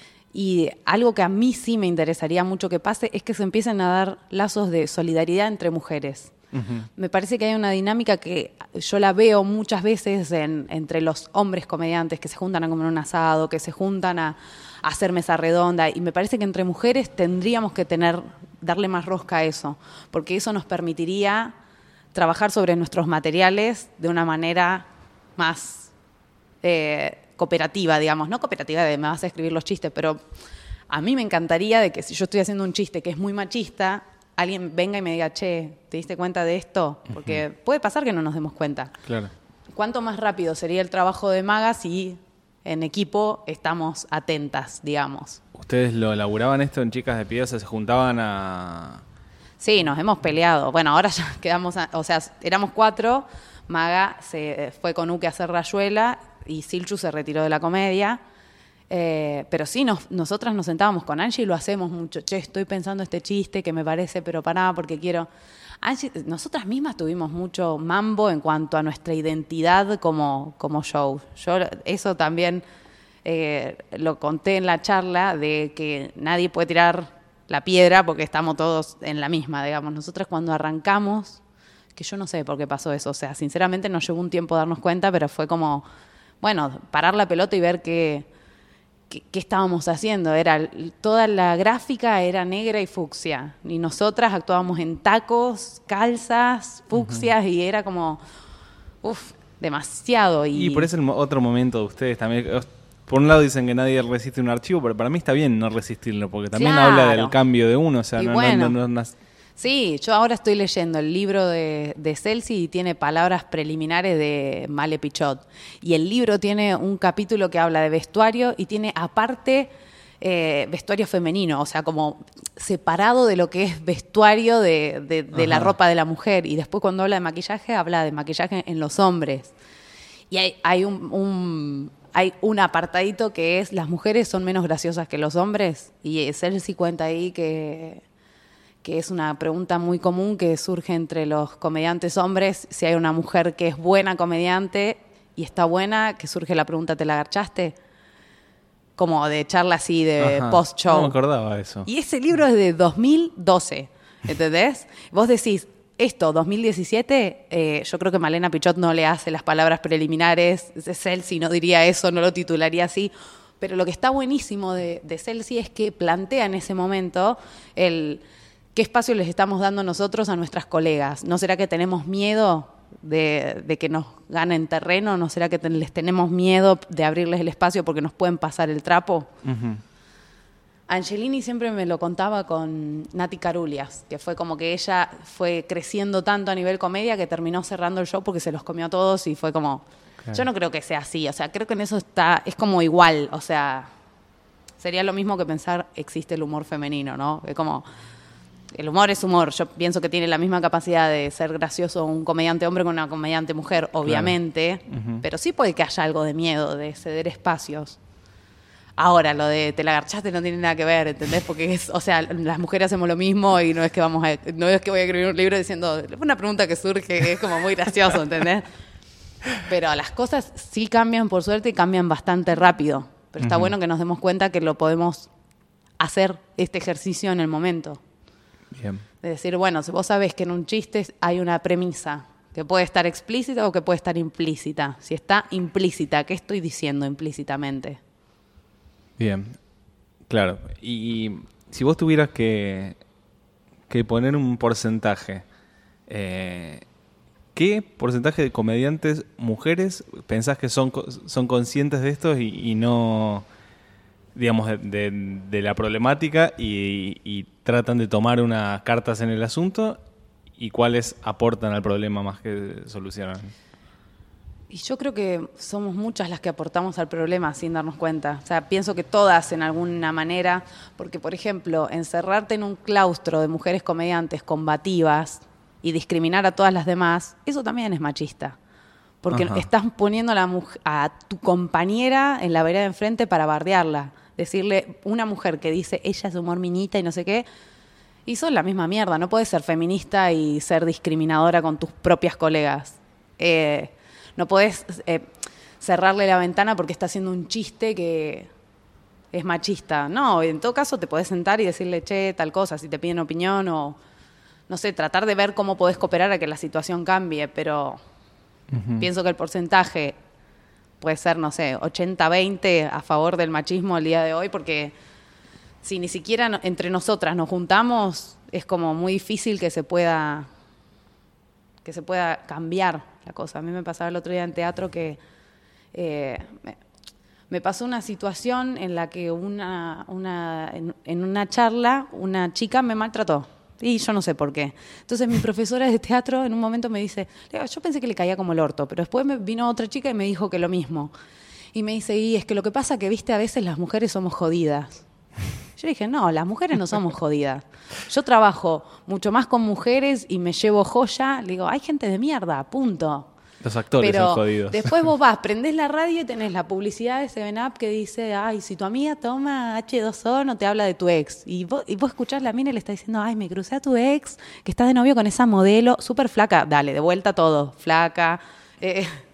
Y algo que a mí sí me interesaría mucho que pase es que se empiecen a dar lazos de solidaridad entre mujeres. Uh-huh. Me parece que hay una dinámica que yo la veo muchas veces en, entre los hombres comediantes que se juntan a comer un asado, que se juntan a, a hacer mesa redonda. Y me parece que entre mujeres tendríamos que tener, darle más rosca a eso, porque eso nos permitiría... trabajar sobre nuestros materiales de una manera más eh, cooperativa, digamos. No cooperativa de me vas a escribir los chistes, pero a mí me encantaría de que si yo estoy haciendo un chiste que es muy machista, alguien venga y me diga, che, ¿te diste cuenta de esto? Porque uh-huh. puede pasar que no nos demos cuenta. Claro. ¿Cuánto más rápido sería el trabajo de Maga si en equipo estamos atentas, digamos? ¿Ustedes lo elaboraban esto en Chicas de Pie? O sea, se juntaban a... Sí, nos hemos peleado. Bueno, ahora ya quedamos, a, o sea, éramos cuatro. Maga se fue con Uke a hacer Rayuela y Silchu se retiró de la comedia. Eh, pero sí, nos, nosotras nos sentábamos con Angie y lo hacemos mucho. Che, estoy pensando este chiste que me parece, pero pará, porque quiero... Angie, nosotras mismas tuvimos mucho mambo en cuanto a nuestra identidad como, como show. Yo eso también eh, lo conté en la charla, de que nadie puede tirar la piedra porque estamos todos en la misma, digamos. Nosotras cuando arrancamos, que yo no sé por qué pasó eso, o sea, sinceramente nos llevó un tiempo darnos cuenta, pero fue como, bueno, parar la pelota y ver qué, qué, qué estábamos haciendo. Era, toda la gráfica era negra y fucsia, y nosotras actuábamos en tacos, calzas, fucsias, uh-huh. y era como, uff, demasiado. Y, y por eso el otro momento de ustedes también... Por un lado dicen que nadie resiste un archivo, pero para mí está bien no resistirlo, porque también claro. habla del cambio de uno. O sea, y no, bueno, no, no, no, no... Sí, yo ahora estoy leyendo el libro de, de Celsi y tiene palabras preliminares de Male Pichot. Y el libro tiene un capítulo que habla de vestuario y tiene aparte eh, vestuario femenino, o sea, como separado de lo que es vestuario de, de, de la ropa de la mujer. Y después cuando habla de maquillaje, habla de maquillaje en los hombres. Y hay, hay un... un Hay un apartadito que es las mujeres son menos graciosas que los hombres, y Celsi cuenta ahí que, que es una pregunta muy común que surge entre los comediantes hombres, si hay una mujer que es buena comediante y está buena, que surge la pregunta, ¿te la garchaste? Como de charla así de Ajá, post-show. No me acordaba eso. Y ese libro es de dos mil doce, ¿entendés? Vos decís... Esto, dos mil diecisiete, eh, yo creo que Malena Pichot no le hace las palabras preliminares, Celsi no diría eso, no lo titularía así, pero lo que está buenísimo de, de Celsi es que plantea en ese momento el qué espacio les estamos dando nosotros a nuestras colegas. ¿No será que tenemos miedo de, de que nos ganen terreno? ¿No será que ten, les tenemos miedo de abrirles el espacio porque nos pueden pasar el trapo? Uh-huh. Angelini siempre me lo contaba con Nati Carulias, que fue como que ella fue creciendo tanto a nivel comedia que terminó cerrando el show porque se los comió a todos y fue como... Claro. Yo no creo que sea así, o sea, creo que en eso está es como igual, o sea, sería lo mismo que pensar existe el humor femenino, ¿no? Es como... El humor es humor, yo pienso que tiene la misma capacidad de ser gracioso un comediante hombre con una comediante mujer, obviamente, claro. uh-huh. pero sí puede que haya algo de miedo, de ceder espacios. Ahora, lo de te la garchaste no tiene nada que ver, ¿entendés? Porque es, o sea, las mujeres hacemos lo mismo y no es que vamos a, no es que voy a escribir un libro diciendo, una pregunta que surge que es como muy gracioso, ¿entendés? Pero las cosas sí cambian, por suerte, y cambian bastante rápido. Pero está uh-huh. bueno que nos demos cuenta que lo podemos hacer este ejercicio en el momento. Bien. De decir, bueno, si vos sabés que en un chiste hay una premisa que puede estar explícita o que puede estar implícita. Si está implícita, ¿qué estoy diciendo implícitamente? Bien, claro. Y si vos tuvieras que, que poner un porcentaje, eh, ¿qué porcentaje de comediantes mujeres pensás que son, son conscientes de esto y, y no, digamos, de, de, de la problemática y, y tratan de tomar unas cartas en el asunto? ¿Y cuáles aportan al problema más que solucionan? Y yo creo que somos muchas las que aportamos al problema sin darnos cuenta. O sea, pienso que todas en alguna manera, porque, por ejemplo, encerrarte en un claustro de mujeres comediantes combativas y discriminar a todas las demás, eso también es machista. Porque Ajá. estás poniendo a, la muj- a tu compañera en la vereda de enfrente para bardearla. Decirle, una mujer que dice, ella es humor minita y no sé qué, y sos la misma mierda. No podés ser feminista y ser discriminadora con tus propias colegas. Eh... No podés eh, cerrarle la ventana porque está haciendo un chiste que es machista. No, en todo caso te podés sentar y decirle, che, tal cosa, si te piden opinión o, no sé, tratar de ver cómo podés cooperar a que la situación cambie, pero uh-huh. pienso que el porcentaje puede ser, no sé, ochenta veinte a favor del machismo el día de hoy, porque si ni siquiera no, entre nosotras nos juntamos, es como muy difícil que se pueda, que se pueda cambiar la cosa. A mí me pasaba el otro día en teatro que eh, me, me pasó una situación en la que una, una en, en una charla una chica me maltrató y yo no sé por qué. Entonces mi profesora de teatro en un momento me dice, yo pensé que le caía como el orto, pero después me vino otra chica y me dijo que lo mismo. Y me dice, y es que lo que pasa que, viste, a veces las mujeres somos jodidas. Yo dije, no, las mujeres no somos jodidas. Yo trabajo mucho más con mujeres y me llevo joya. Le digo, hay gente de mierda, punto. Los actores Pero son jodidos. Después vos vas, prendés la radio y tenés la publicidad de Seven Up que dice, ay, si tu amiga toma hache dos o no te habla de tu ex. Y vos, y vos escuchás la mina y le está diciendo, ay, me crucé a tu ex, que estás de novio con esa modelo, súper flaca. Dale, de vuelta todo, flaca. Eh,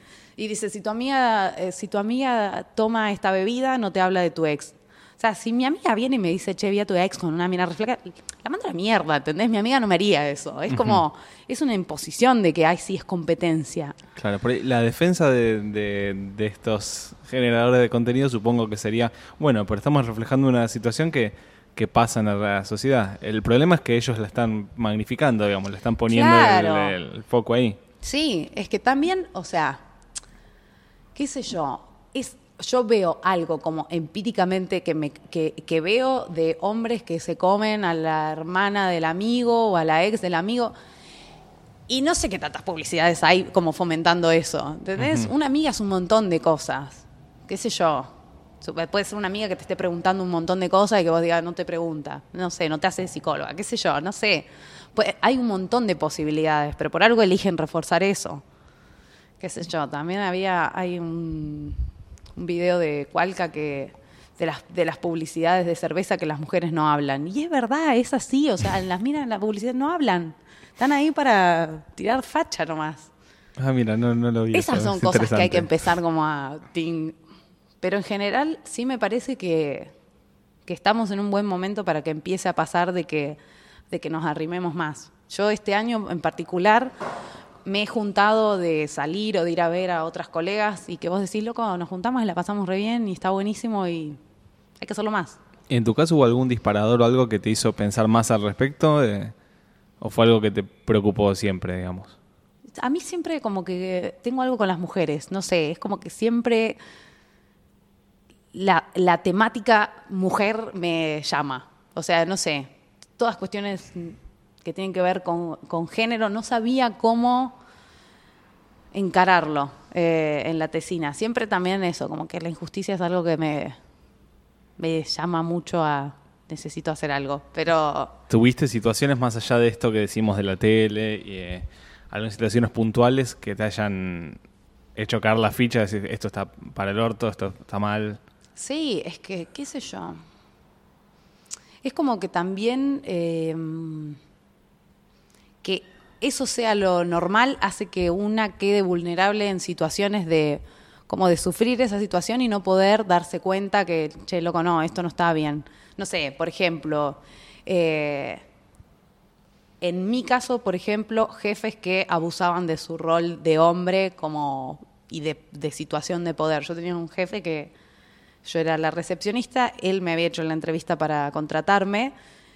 Y dice, si tu amiga, eh, si tu amiga toma esta bebida, no te habla de tu ex. O sea, si mi amiga viene y me dice, che, vi a tu ex con una mina refleja, la mando a la mierda, ¿entendés? Mi amiga no me haría eso. Es como, uh-huh. es una imposición de que, ay, sí, es competencia. Claro, por ahí, la defensa de, de, de estos generadores de contenido supongo que sería, bueno, pero estamos reflejando una situación que, que pasa en la sociedad. El problema es que ellos la están magnificando, digamos, le están poniendo claro. el, el foco ahí. Sí, es que también, o sea, qué sé yo, es... Yo veo algo como empíricamente que, me, que, que veo de hombres que se comen a la hermana del amigo o a la ex del amigo y no sé qué tantas publicidades hay como fomentando eso, ¿entendés? Uh-huh. Una amiga es un montón de cosas, qué sé yo. Puede ser una amiga que te esté preguntando un montón de cosas y que vos digas, no te pregunta, no sé, no te hace psicóloga, qué sé yo, no sé. Pues hay un montón de posibilidades, pero por algo eligen reforzar eso. Qué sé yo, también había, hay un... un video de Cualca que de las de las publicidades de cerveza que las mujeres no hablan. Y es verdad, es así, o sea, en las minas en la publicidad no hablan. Están ahí para tirar facha nomás. Ah, mira, no, no lo vi. Esas eso, son cosas que hay que empezar como a... Ting. Pero en general sí me parece que, que estamos en un buen momento para que empiece a pasar de que, de que nos arrimemos más. Yo este año en particular... me he juntado de salir o de ir a ver a otras colegas y que vos decís, loco, nos juntamos y la pasamos re bien y está buenísimo y hay que hacerlo más. ¿En tu caso hubo algún disparador o algo que te hizo pensar más al respecto? De, ¿O fue algo que te preocupó siempre, digamos? A mí siempre como que tengo algo con las mujeres, no sé, es como que siempre la, la temática mujer me llama. O sea, no sé, todas cuestiones... que tienen que ver con, con género, no sabía cómo encararlo eh, en la tesina. Siempre también eso, como que la injusticia es algo que me, me llama mucho a necesito hacer algo, pero... ¿Tuviste situaciones más allá de esto que decimos de la tele y eh, algunas situaciones puntuales que te hayan hecho caer la ficha, decir esto está para el orto, esto está mal? Sí, es que, qué sé yo. Es como que también... Eh, que eso sea lo normal hace que una quede vulnerable en situaciones de como de sufrir esa situación y no poder darse cuenta que, che, loco, no, esto no está bien. No sé, por ejemplo, eh, en mi caso, por ejemplo, jefes que abusaban de su rol de hombre como y de, de situación de poder. Yo tenía un jefe que yo era la recepcionista, él me había hecho la entrevista para contratarme.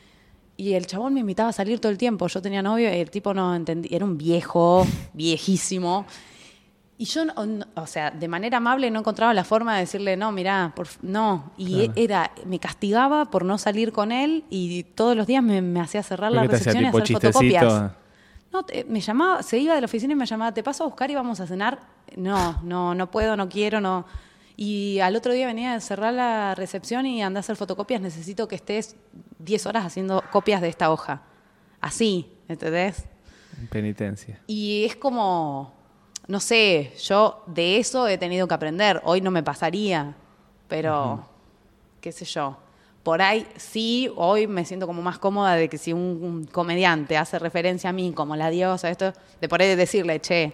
Y el chabón me invitaba a salir todo el tiempo. Yo tenía novio y el tipo no entendía. Era un viejo, viejísimo. Y yo, no, o sea, de manera amable no encontraba la forma de decirle, no, mirá, por, no. Y claro. era, me castigaba por no salir con él y todos los días me, me hacía cerrar la recepción y hacer chistecito? Fotocopias. No, te, me llamaba, se iba de la oficina y me llamaba, ¿te paso a buscar y vamos a cenar? No, no, no puedo, no quiero, no... Y al otro día venía a cerrar la recepción y andá a hacer fotocopias. Necesito que estés diez horas haciendo copias de esta hoja. Así, ¿entendés? Penitencia. Y es como, no sé, yo de eso he tenido que aprender. Hoy no me pasaría, pero uh-huh. qué sé yo. Por ahí sí, hoy me siento como más cómoda de que si un, un comediante hace referencia a mí como la diosa, esto, de por ahí decirle, che,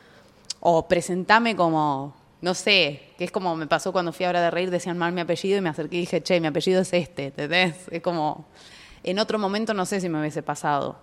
o presentame como... No sé, que es como me pasó cuando fui a Hora de Reír, decían mal mi apellido y me acerqué y dije, che, mi apellido es este, ¿entendés? Es como, en otro momento no sé si me hubiese pasado.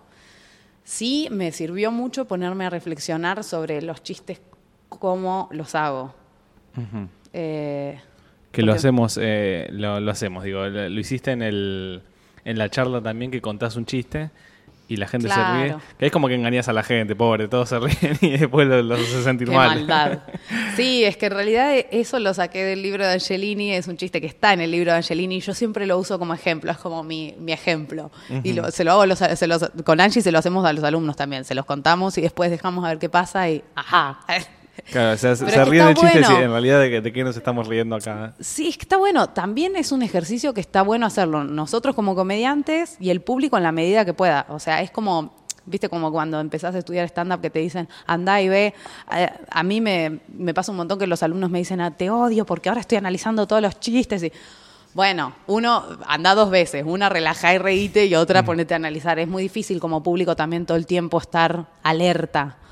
Sí me sirvió mucho ponerme a reflexionar sobre los chistes, cómo los hago. Uh-huh. Eh, que lo hacemos, eh, lo, lo hacemos, digo, lo, lo hiciste en, el, en la charla también que contás un chiste... Y la gente claro. se ríe. Que es como que engañas a la gente, pobre. Todos se ríen y después los lo haces sentir Qué mal. maldad. Sí, es que en realidad eso lo saqué del libro de Angelini. Es un chiste que está en el libro de Angelini. Y yo siempre lo uso como ejemplo. Es como mi, mi ejemplo. Uh-huh. Y lo, se lo hago a los, se los, con Angie se lo hacemos a los alumnos también. Se los contamos y después dejamos a ver qué pasa y ¡ajá! Claro, o sea, se ríen del chiste bueno. Y en realidad de, que, de qué nos estamos riendo acá. Sí, es que está bueno. También es un ejercicio que está bueno hacerlo nosotros como comediantes y el público en la medida que pueda. O sea, es como... Viste como cuando empezás a estudiar stand-up que te dicen, andá y ve. A, a mí me, me pasa un montón que los alumnos me dicen, ah, te odio porque ahora estoy analizando todos los chistes. Y bueno, uno anda dos veces. Una relajá y reíte y otra mm. ponete a analizar. Es muy difícil como público también todo el tiempo estar alerta.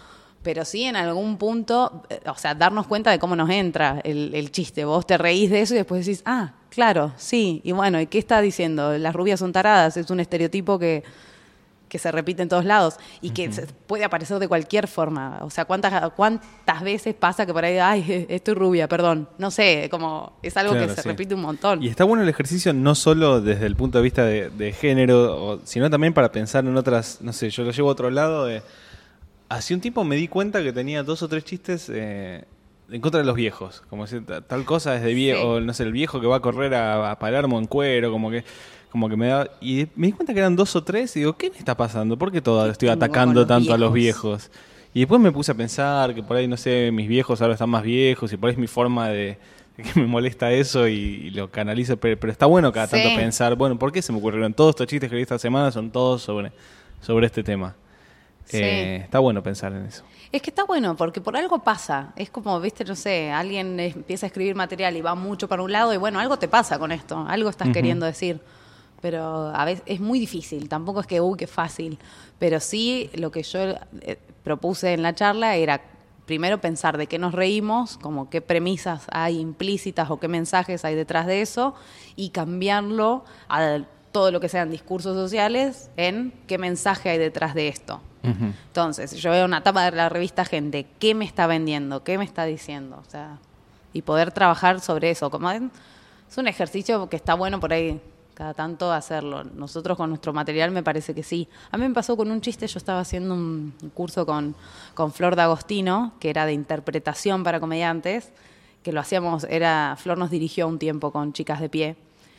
Pero sí, en algún punto, eh, o sea, darnos cuenta de cómo nos entra el, el chiste. Vos te reís de eso y después decís, ah, claro, sí. Y bueno, ¿y qué está diciendo? Las rubias son taradas, es un estereotipo que, que se repite en todos lados y que uh-huh. puede aparecer de cualquier forma. O sea, ¿cuántas, cuántas veces pasa que por ahí, ay, estoy rubia, perdón? No sé, como es algo claro, que se sí. repite un montón. Y está bueno el ejercicio no solo desde el punto de vista de, de género, o, sino también para pensar en otras, no sé, yo lo llevo a otro lado de... Hace un tiempo me di cuenta que tenía dos o tres chistes eh, en contra de los viejos. Como decir, tal cosa es de viejo, sí. no sé, el viejo que va a correr a, a Palermo en cuero, como que como que me da... Y me di cuenta que eran dos o tres y digo, ¿qué me está pasando? ¿Por qué todo estoy atacando tanto viejos? a los viejos? Y después me puse a pensar que por ahí, no sé, mis viejos ahora están más viejos y por ahí es mi forma de... de que me molesta eso y, y lo canalizo. Pero, pero está bueno cada sí. tanto pensar, bueno, ¿por qué se me ocurrieron? Todos estos chistes que vi esta semana son todos sobre, sobre este tema. Sí. Eh, está bueno pensar en eso. Es que está bueno, porque por algo pasa. Es como, viste, no sé, alguien empieza a escribir material y va mucho para un lado y bueno, algo te pasa con esto, algo estás uh-huh. queriendo decir. Pero a veces es muy difícil, tampoco es que, uy, qué fácil. Pero sí, lo que yo eh, propuse en la charla era primero pensar de qué nos reímos, como qué premisas hay implícitas o qué mensajes hay detrás de eso, y cambiarlo a todo lo que sean discursos sociales en qué mensaje hay detrás de esto. Uh-huh. Entonces, yo veo una tapa de la revista Gente, ¿qué me está vendiendo? ¿Qué me está diciendo? O sea, y poder trabajar sobre eso. Como es, es un ejercicio que está bueno por ahí cada tanto hacerlo. Nosotros con nuestro material me parece que sí. A mí me pasó con un chiste, yo estaba haciendo un, un curso con, con Flor D'Agostino, que era de interpretación para comediantes, que lo hacíamos, era, Flor nos dirigió un tiempo con Chicas de Pie,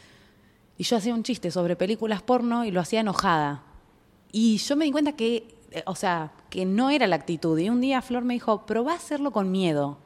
y yo hacía un chiste sobre películas porno y lo hacía enojada. Y yo me di cuenta que, o sea, que no era la actitud. Y un día Flor me dijo, probá a hacerlo con miedo.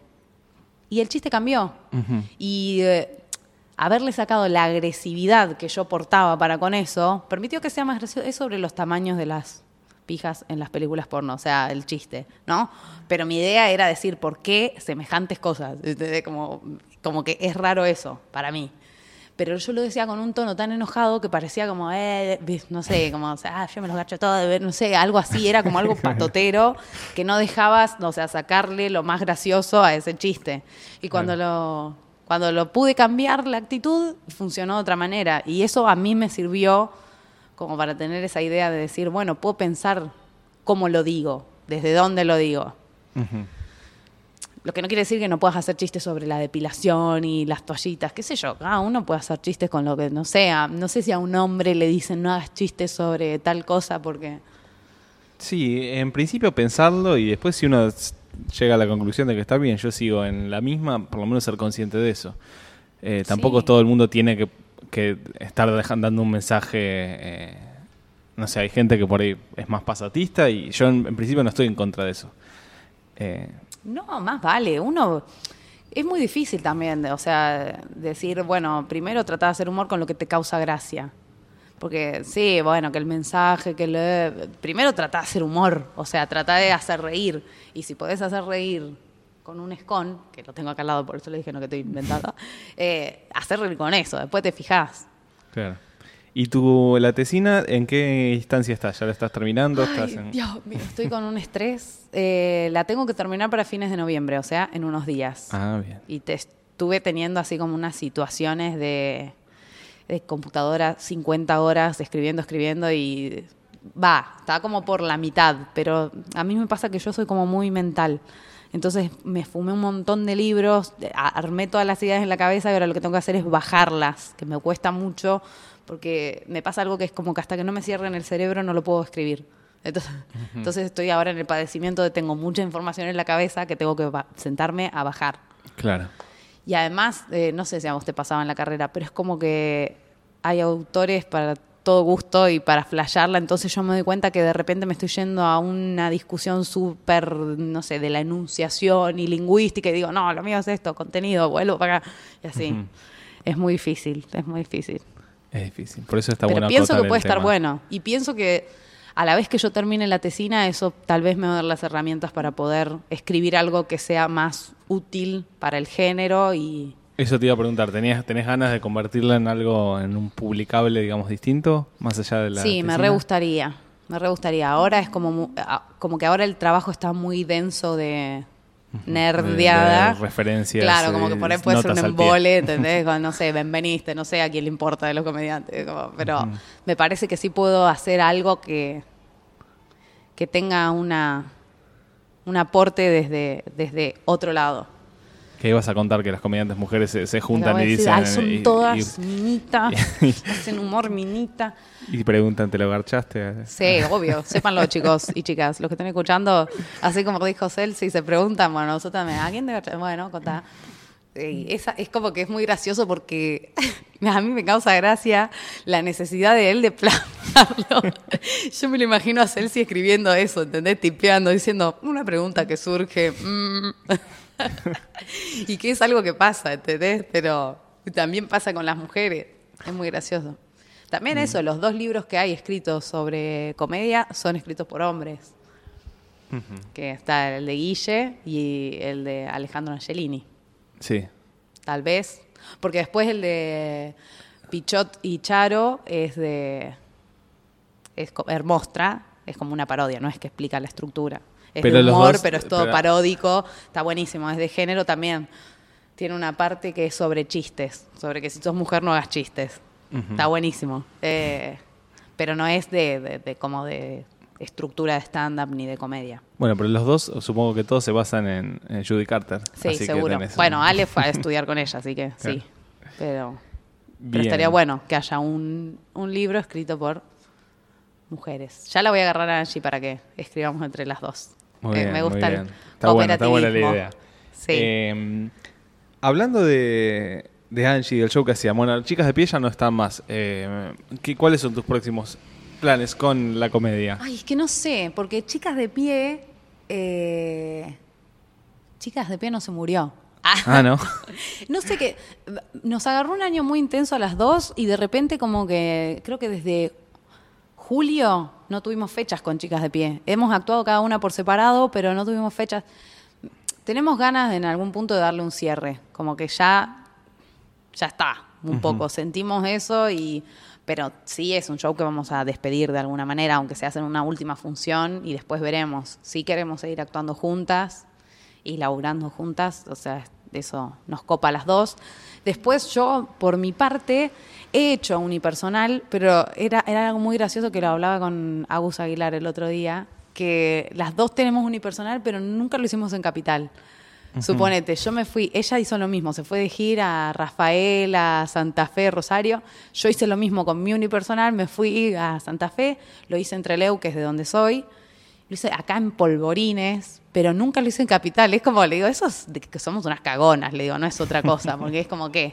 Y el chiste cambió. Uh-huh. Y eh, haberle sacado la agresividad que yo portaba para con eso, permitió que sea más gracioso. Es sobre los tamaños de las pijas en las películas porno, o sea, el chiste, ¿no? Pero mi idea era decir, ¿por qué semejantes cosas? Como, como que es raro eso, para mí. Pero yo lo decía con un tono tan enojado que parecía como, eh, no sé, como, o sea, ah, yo me los gacho todo, no sé, algo así, era como algo patotero que no dejabas, o sea, sacarle lo más gracioso a ese chiste. Y cuando lo, cuando lo pude cambiar la actitud, funcionó de otra manera. Y eso a mí me sirvió como para tener esa idea de decir, bueno, puedo pensar cómo lo digo, desde dónde lo digo. Uh-huh. Lo que no quiere decir que no puedas hacer chistes sobre la depilación y las toallitas, qué sé yo. Cada uno puede hacer chistes con lo que no sea. No sé si a un hombre le dicen no hagas chistes sobre tal cosa porque... Sí, en principio pensarlo y después si uno llega a la conclusión de que está bien, yo sigo en la misma, por lo menos ser consciente de eso. Eh, tampoco sí. todo el mundo tiene que, que estar dejando, dando un mensaje... Eh, no sé, hay gente que por ahí es más pasatista y yo en, en principio no estoy en contra de eso. Eh, No, más vale. Uno es muy difícil también, o sea, decir, bueno, primero trata de hacer humor con lo que te causa gracia. Porque sí, bueno, que el mensaje, que le... primero trata de hacer humor, o sea, trata de hacer reír. Y si podés hacer reír con un escón, que lo tengo acá al lado, por eso le dije no que estoy inventando, eh, hacer reír con eso, después te fijás. Claro. ¿Y tu, la tesina, en qué instancia estás? ¿Ya la estás terminando? Ay, ¿Estás en... Dios mío, estoy con un estrés. Eh, la tengo que terminar para fines de noviembre, o sea, en unos días. Ah, bien. Y te estuve teniendo así como unas situaciones de, de computadora, cincuenta horas escribiendo, escribiendo y va, está como por la mitad. Pero a mí me pasa que yo soy como muy mental. Entonces me fumé un montón de libros, armé todas las ideas en la cabeza y ahora lo que tengo que hacer es bajarlas, que me cuesta mucho. Porque me pasa algo que es como que hasta que no me cierre en el cerebro no lo puedo escribir. Entonces, uh-huh. entonces estoy ahora en el padecimiento de tengo mucha información en la cabeza que tengo que ba- sentarme a bajar. Claro. Y además, eh, no sé si a vos te pasaba en la carrera, pero es como que hay autores para todo gusto y para flashearla, entonces yo me doy cuenta que de repente me estoy yendo a una discusión súper, no sé, de la enunciación y lingüística y digo, no, lo mío es esto, contenido, vuelvo para acá. Y así. Uh-huh. Es muy difícil, es muy difícil. Es difícil, por eso está Pero bueno pienso acotar que puede el estar tema. bueno. Y pienso que a la vez que yo termine la tesina, eso tal vez me va a dar las herramientas para poder escribir algo que sea más útil para el género. Y eso te iba a preguntar, ¿tenías, ¿tenés ganas de convertirla en algo, en un publicable, digamos, distinto? Más allá de la sí, tesina? me re gustaría. me re gustaría. Ahora es como, como que ahora el trabajo está muy denso de nerdeada. De, de referencias. Claro, como que por ahí puede ser un embole, pie. ¿entendés? Con, no sé, Benveniste, no sé a quién le importa de los comediantes. Como, pero uh-huh. me parece que sí puedo hacer algo que, que tenga una, un aporte desde, desde otro lado. Que ibas a contar que las comediantes mujeres se, se juntan y decir, dicen... Ay, son y, todas y, minitas, hacen humor minita. Y preguntan, ¿te lo garchaste? Sí, obvio. Sépanlo, chicos y chicas. Los que están escuchando, así como dijo Celsi, se preguntan, bueno, nosotros también, ¿a quién te garchaste? Bueno, contá. Sí, esa, es como que es muy gracioso porque a mí me causa gracia la necesidad de él de plasmarlo. Yo me lo imagino a Celsi escribiendo eso, ¿entendés? Tipeando, diciendo, una pregunta que surge... Mm. Y que es algo que pasa, ¿entendés? Pero también pasa con las mujeres. Es muy gracioso. También mm. eso, los dos libros que hay escritos sobre comedia son escritos por hombres. Uh-huh. Que está el de Guille y el de Alejandro Angelini. Sí. Tal vez. Porque después el de Pichot y Charo es de... es Hermostra, es como una parodia, no es que explica la estructura. Es pero de humor, dos, pero es todo pero... paródico. Está buenísimo. Es de género también. Tiene una parte que es sobre chistes. Sobre que si sos mujer no hagas chistes. Uh-huh. Está buenísimo. Eh, pero no es de, de, de como de estructura de stand-up ni de comedia. Bueno, pero los dos, supongo que todos se basan en, en Judy Carter. Sí, así seguro. Que bueno, Ale fue a estudiar con ella, así que claro. sí. Pero, pero estaría bueno que haya un, un libro escrito por mujeres. Ya la voy a agarrar a Angie para que escribamos entre las dos. Muy bien, eh, me gusta muy bien. el está buena, está buena la idea. Sí. Eh, hablando de, de Angie, del show que hacía, bueno, Chicas de Pie ya no están más. Eh, ¿qué, ¿Cuáles son tus próximos planes con la comedia? Ay, es que no sé, porque Chicas de Pie... Eh, Chicas de Pie no se murió. Ah, ¿no? No sé qué... Nos agarró un año muy intenso a las dos y de repente como que... Creo que desde... julio no tuvimos fechas con Chicas de Pie. Hemos actuado cada una por separado, pero no tuvimos fechas. Tenemos ganas de, en algún punto de darle un cierre. Como que ya, ya está, un uh-huh. poco. Sentimos eso, y pero sí es un show que vamos a despedir de alguna manera, aunque se hace en una última función y después veremos. Sí queremos seguir actuando juntas y laburando juntas, o sea, eso nos copa a las dos. Después yo, por mi parte... He hecho unipersonal, pero era, era algo muy gracioso que lo hablaba con Agus Aguilar el otro día, que las dos tenemos unipersonal, pero nunca lo hicimos en Capital. Uh-huh. Suponete, yo me fui, ella hizo lo mismo, se fue de gira a Rafael, a Santa Fe, Rosario. Yo hice lo mismo con mi unipersonal, me fui a Santa Fe, lo hice en Trelew, que es de donde soy. Lo hice acá en Polvorines, pero nunca lo hice en Capital. Es como, le digo, eso es de que somos unas cagonas, le digo, no es otra cosa, porque es como que...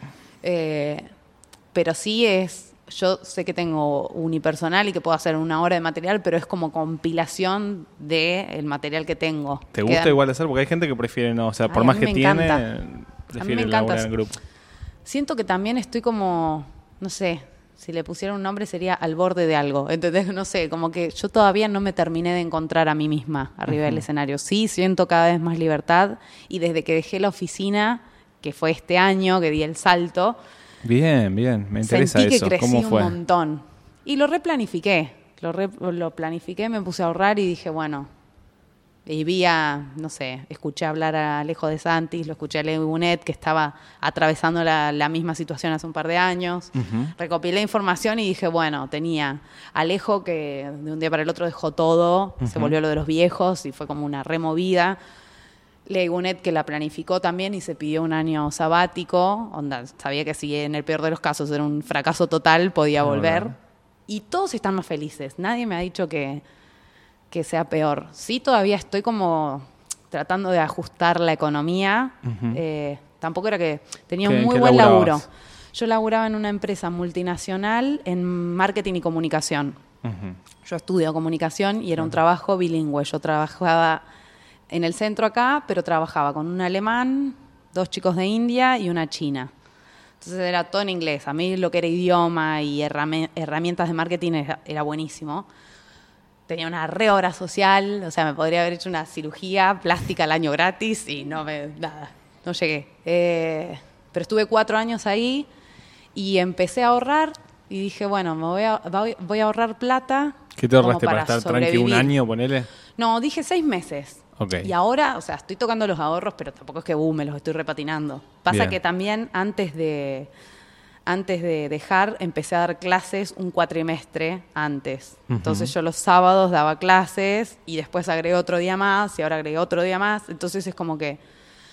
Eh, pero sí es, yo sé que tengo unipersonal y que puedo hacer una hora de material, pero es como compilación del material que tengo. ¿Te gusta Quedan... igual hacer? Porque hay gente que prefiere no, o sea, por Ay, más que tiene, encanta. prefiere laburar en grupo. Siento que también estoy como, no sé, si le pusiera un nombre sería al borde de algo, ¿entendés? No sé, como que yo todavía no me terminé de encontrar a mí misma arriba uh-huh. del escenario. Sí, siento cada vez más libertad, y desde que dejé la oficina, que fue este año, que di el salto... Bien, bien, me interesa Sentí eso. Que crecí ¿Cómo fue? Un montón. Y lo replanifiqué, lo, re, lo planifiqué, me puse a ahorrar y dije, bueno, y vi a, no sé, escuché hablar a Alejo de Santis, lo escuché a Leo Bunet, que estaba atravesando la, la misma situación hace un par de años. Uh-huh. Recopilé información y dije, bueno, tenía Alejo que de un día para el otro dejó todo, uh-huh. se volvió lo de los viejos y fue como una removida. Legunet, que la planificó también y se pidió un año sabático, onda, sabía que si en el peor de los casos era un fracaso total, podía volver. No, y todos están más felices. Nadie me ha dicho que, que sea peor. Sí, todavía estoy como tratando de ajustar la economía. Uh-huh. Eh, tampoco era que tenía un muy buen laburo. Yo laburaba en una empresa multinacional en marketing y comunicación. Uh-huh. Yo estudio comunicación y era uh-huh. un trabajo bilingüe. Yo trabajaba... en el centro acá, pero trabajaba con un alemán, dos chicos de India y una china. Entonces era todo en inglés. A mí lo que era idioma y herramientas de marketing era, era buenísimo. Tenía una re obra social, o sea, me podría haber hecho una cirugía plástica al año gratis y no me... nada, no llegué. Eh, pero estuve cuatro años ahí y empecé a ahorrar y dije, bueno, me voy a, voy a ahorrar plata ¿Qué te ahorraste para, para estar tranqui un año, ponele? No, dije seis meses. Okay. Y ahora, o sea, estoy tocando los ahorros, pero tampoco es que uh, me los estoy repatinando. Pasa Bien. que también antes de, antes de dejar, empecé a dar clases un cuatrimestre antes. Uh-huh. Entonces yo los sábados daba clases y después agregué otro día más y ahora agregué otro día más. Entonces es como que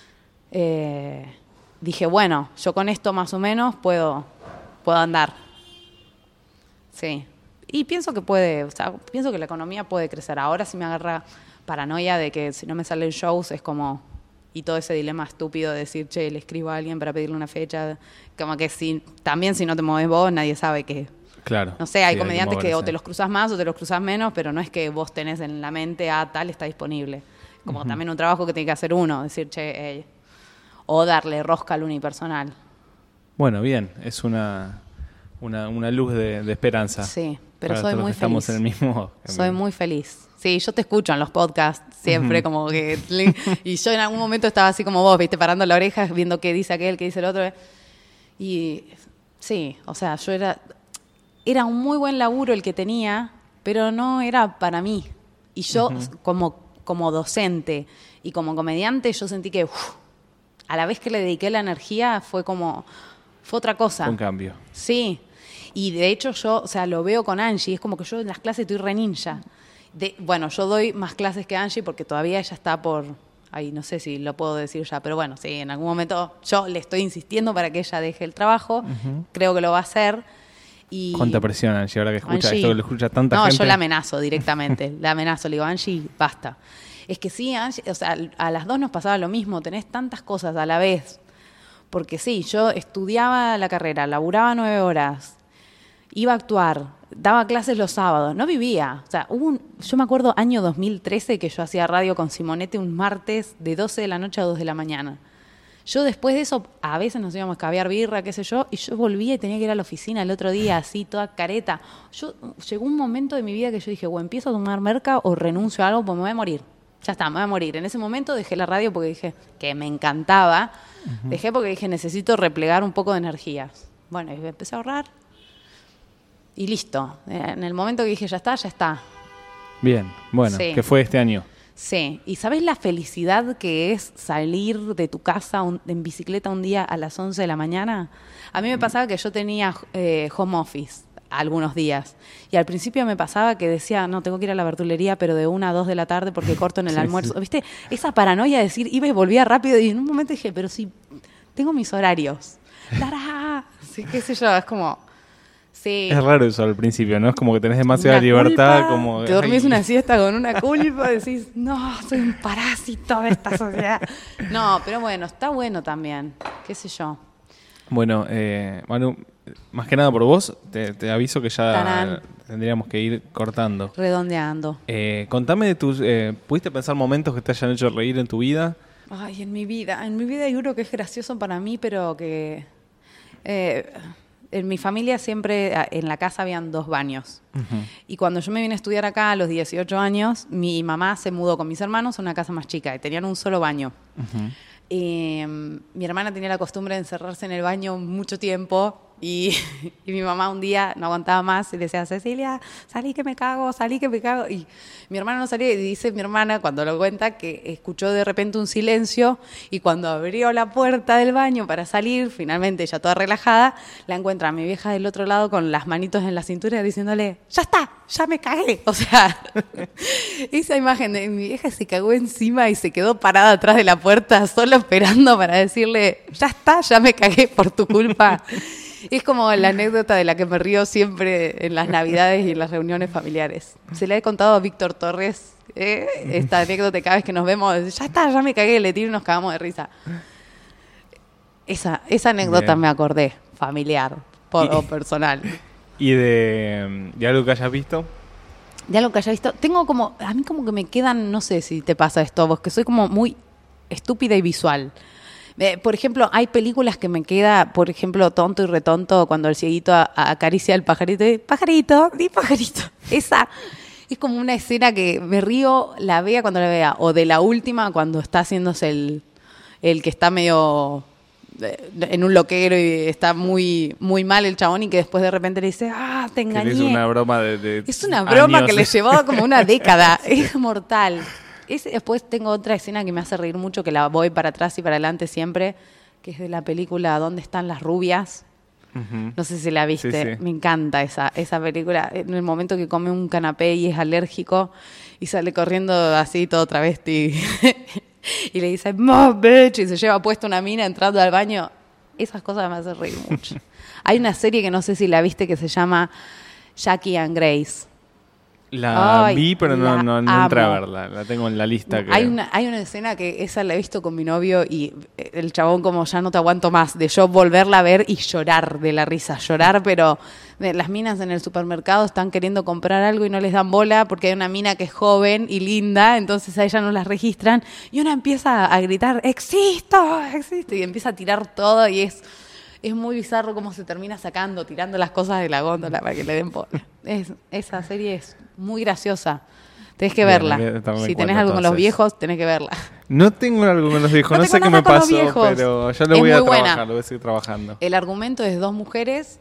eh, dije, bueno, yo con esto más o menos puedo, puedo andar. Sí. Y pienso que puede, o sea, pienso que la economía puede crecer. Ahora sí me agarra paranoia de que si no me salen shows es como, y todo ese dilema estúpido de decir, che, le escribo a alguien para pedirle una fecha, como que si, también si no te mueves vos, nadie sabe que, claro, no sé, hay sí, comediantes hay que, que o te los cruzas más o te los cruzas menos, pero no es que vos tenés en la mente, ah, tal, está disponible. Como uh-huh. también un trabajo que tiene que hacer uno, decir, che, hey, o darle rosca al unipersonal. Bueno, bien, es una, una, una luz de, de esperanza. Sí, pero soy muy feliz. Estamos en el mismo... Soy muy feliz. Sí, yo te escucho en los podcasts siempre, uh-huh. como que... Y yo en algún momento estaba así como vos, viste, parando la oreja, viendo qué dice aquel, qué dice el otro. Y sí, o sea, yo era... Era un muy buen laburo el que tenía, pero no era para mí. Y yo, uh-huh. como, como docente y como comediante, yo sentí que... Uf, a la vez que le dediqué la energía, fue como... Fue otra cosa. Un cambio. Sí. Y de hecho yo, o sea, lo veo con Angie, es como que yo en las clases estoy re ninja. De, bueno, yo doy más clases que Angie porque todavía ella está por... Ay, no sé si lo puedo decir ya, pero bueno, sí, en algún momento yo le estoy insistiendo para que ella deje el trabajo. Uh-huh. Creo que lo va a hacer. Y ¿cuánta presión, Angie, ahora que escucha Angie, esto, que lo escucha tanta no, gente? No, yo la amenazo directamente. La amenazo, le digo, Angie, basta. Es que sí, Angie, o sea, a las dos nos pasaba lo mismo, tenés tantas cosas a la vez. Porque sí, yo estudiaba la carrera, laburaba nueve horas, iba a actuar, daba clases los sábados, no vivía. O sea, hubo un, yo me acuerdo año dos mil trece que yo hacía radio con Simonete un martes de doce de la noche a dos de la mañana. Yo después de eso, a veces nos íbamos a caviar birra, qué sé yo, y yo volvía y tenía que ir a la oficina el otro día, así, toda careta. Yo, llegó un momento de mi vida que yo dije, bueno, empiezo a tomar merca o renuncio a algo, pues me voy a morir. Ya está, me voy a morir. En ese momento dejé la radio porque dije que me encantaba. Uh-huh. Dejé porque dije, necesito replegar un poco de energías. Bueno, y empecé a ahorrar. Y listo. En el momento que dije, ya está, ya está. Bien, bueno, sí. ¿Qué fue este año? Sí. ¿Y sabés la felicidad que es salir de tu casa un, en bicicleta un día a las once de la mañana? A mí me pasaba que yo tenía eh, home office algunos días. Y al principio me pasaba que decía, no, tengo que ir a la verdulería, pero de una a dos de la tarde porque corto en el sí, almuerzo. Sí. ¿Viste? Esa paranoia de decir, iba y volvía rápido. Y en un momento dije, pero si tengo mis horarios. ¡Tará! Sí, qué sé yo, es como... Sí. Es raro eso al principio, ¿no? Es como que tenés demasiada una libertad. Culpa, Como te dormís ay. una siesta con una culpa, decís, no, soy un parásito de esta sociedad. No, pero bueno, está bueno también, qué sé yo. Bueno, eh, Manu, más que nada por vos, te, te aviso que ya Tarán. tendríamos que ir cortando. Redondeando. Eh, contame de tus... Eh, ¿Pudiste pensar momentos que te hayan hecho reír en tu vida? Ay, en mi vida. En mi vida hay uno que es gracioso para mí, pero que... Eh, en mi familia siempre, en la casa habían dos baños. Uh-huh. Y cuando yo me vine a estudiar acá a los dieciocho años, mi mamá se mudó con mis hermanos a una casa más chica y tenían un solo baño. Uh-huh. Eh, mi hermana tenía la costumbre de encerrarse en el baño mucho tiempo y, y mi mamá un día no aguantaba más y le decía, Cecilia, salí que me cago, salí que me cago. Y mi hermana no salía y dice mi hermana, cuando lo cuenta, que escuchó de repente un silencio y cuando abrió la puerta del baño para salir, finalmente ella toda relajada, la encuentra a mi vieja del otro lado con las manitos en la cintura diciéndole, ya está, ya me cagué. O sea, esa imagen de mi vieja se cagó encima y se quedó parada atrás de la puerta solo esperando para decirle, ya está, ya me cagué por tu culpa. Es como la anécdota de la que me río siempre en las Navidades y en las reuniones familiares. Se la he contado a Víctor Torres, ¿eh? Esta anécdota cada vez que nos vemos, ya está, ya me cagué, le tiro y nos cagamos de risa. Esa, esa anécdota Bien. me acordé, familiar por, y, o personal. ¿Y de, de algo que hayas visto? De algo que haya visto. Tengo como, a mí como que me quedan, no sé si te pasa esto, vos, que soy como muy estúpida y visual. Eh, por ejemplo, hay películas que me queda, por ejemplo, Tonto y Retonto, cuando el cieguito a, a acaricia al pajarito y pajarito, di pajarito. Esa es como una escena que me río, la vea cuando la vea. O de la última, cuando está haciéndose el, el que está medio en un loquero y está muy, muy mal el chabón y que después de repente le dice, ah, te engañé. Que es una broma de, de Es una broma años. que le llevó como una década. Es mortal. Es, después tengo otra escena que me hace reír mucho, que la voy para atrás y para adelante siempre, que es de la película ¿Dónde están las rubias? Uh-huh. No sé si la viste. Sí, sí. Me encanta esa, esa película. En el momento que come un canapé y es alérgico y sale corriendo así todo travesti y le dice, "Mom, bitch", y se lleva puesta una mina entrando al baño. Esas cosas me hacen reír mucho. Hay una serie que no sé si la viste que se llama Jackie and Grace. La Ay, vi, pero no, no, no entré a verla. La tengo en la lista. Hay una, hay una escena que esa la he visto con mi novio y el chabón como ya no te aguanto más, de yo volverla a ver y llorar de la risa. Llorar, pero las minas en el supermercado están queriendo comprar algo y no les dan bola porque hay una mina que es joven y linda, entonces a ella no las registran. Y una empieza a gritar, ¡existo! ¡Existo! Y empieza a tirar todo y es... Es muy bizarro cómo se termina sacando, tirando las cosas de la góndola para que le den bola. Es, esa serie es muy graciosa. Tenés que verla. Bien, si tenés algo entonces. Con los viejos, tenés que verla. No tengo algo con los viejos, no, no sé qué me pasó, pero yo lo voy a trabajar, buena. Lo voy a seguir trabajando. El argumento es dos mujeres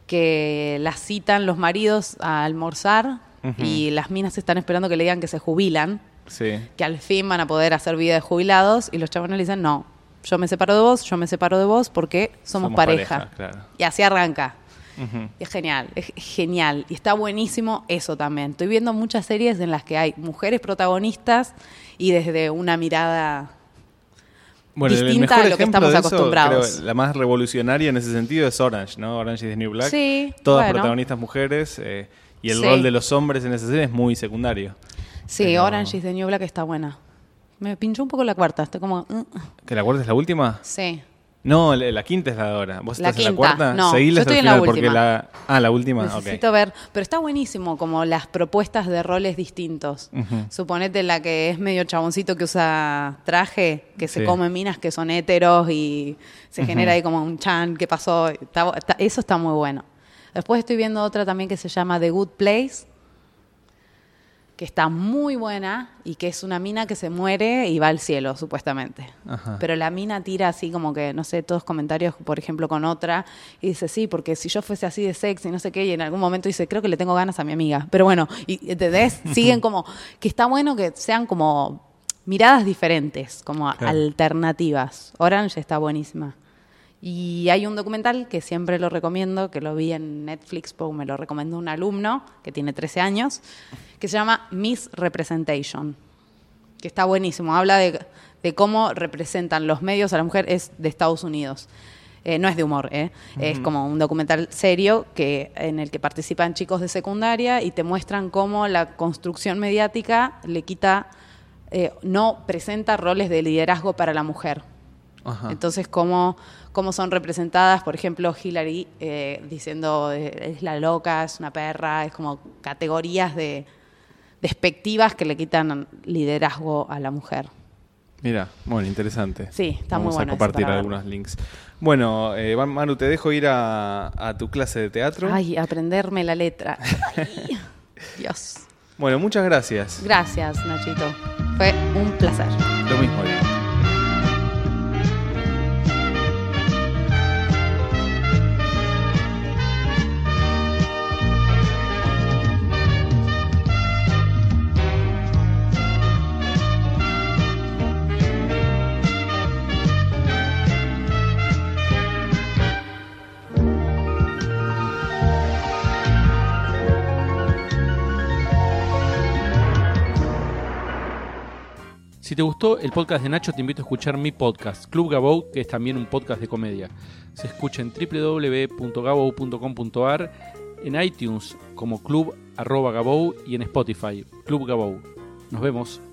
que las citan los maridos a almorzar uh-huh. y las minas están esperando que le digan que se jubilan, sí. que al fin van a poder hacer vida de jubilados, y los chabones le dicen no. Yo me separo de vos, yo me separo de vos porque somos, somos pareja. pareja claro. Y así arranca. Uh-huh. Es genial, es genial. Y está buenísimo eso también. Estoy viendo muchas series en las que hay mujeres protagonistas y desde una mirada bueno, distinta a lo que estamos eso, acostumbrados. Creo, la más revolucionaria en ese sentido es Orange, ¿no? Orange is the New Black. Sí, Todas bueno. protagonistas mujeres eh, y el sí. rol de los hombres en esa serie es muy secundario. Sí, Pero... Orange is the New Black está buena. Me pinchó un poco la cuarta, estoy como... Uh. ¿Que la cuarta es la última? Sí. No, la, la quinta es la de ahora. ¿Vos la estás quinta, en la cuarta? No, Seguíla yo hasta estoy el en final la porque última. la... Ah, la última, Necesito okay. ver, pero está buenísimo como las propuestas de roles distintos. Uh-huh. Suponete la que es medio chaboncito que usa traje, que se sí. come minas que son héteros y se uh-huh. genera ahí como un chan, ¿qué pasó? Está, está, eso está muy bueno. Después estoy viendo otra también que se llama The Good Place, que está muy buena y que es una mina que se muere y va al cielo, supuestamente. Ajá. Pero la mina tira así como que, no sé, todos comentarios, por ejemplo, con otra, y dice, sí, porque si yo fuese así de sexy, no sé qué, y en algún momento dice, creo que le tengo ganas a mi amiga. Pero bueno, y ¿entendés? Siguen como, que está bueno que sean como miradas diferentes, como claro. alternativas. Orange está buenísima. Y hay un documental que siempre lo recomiendo, que lo vi en Netflix, porque me lo recomendó un alumno que tiene trece años, que se llama Miss Representation, que está buenísimo. Habla de, de cómo representan los medios a la mujer, es de Estados Unidos. Eh, no es de humor, ¿eh? Uh-huh. Es como un documental serio que, en el que participan chicos de secundaria y te muestran cómo la construcción mediática le quita, eh, no presenta roles de liderazgo para la mujer. Uh-huh. Entonces, cómo... cómo son representadas, por ejemplo, Hillary eh, diciendo eh, es la loca, es una perra, es como categorías de despectivas que le quitan liderazgo a la mujer. Mira, bueno, interesante. Sí, está Vamos muy bueno. Vamos a compartir algunos links. Bueno, eh, Manu, te dejo ir a, a tu clase de teatro. Ay, aprenderme la letra. Ay, Dios. Bueno, muchas gracias. Gracias, Nachito. Fue un placer. Lo mismo digo. Si te gustó el podcast de Nacho, te invito a escuchar mi podcast, Club Gabou, que es también un podcast de comedia. Se escucha en doble u doble u doble u punto gabou punto com punto a r, en iTunes como club arroba gabou y en Spotify, Club Gabou. Nos vemos.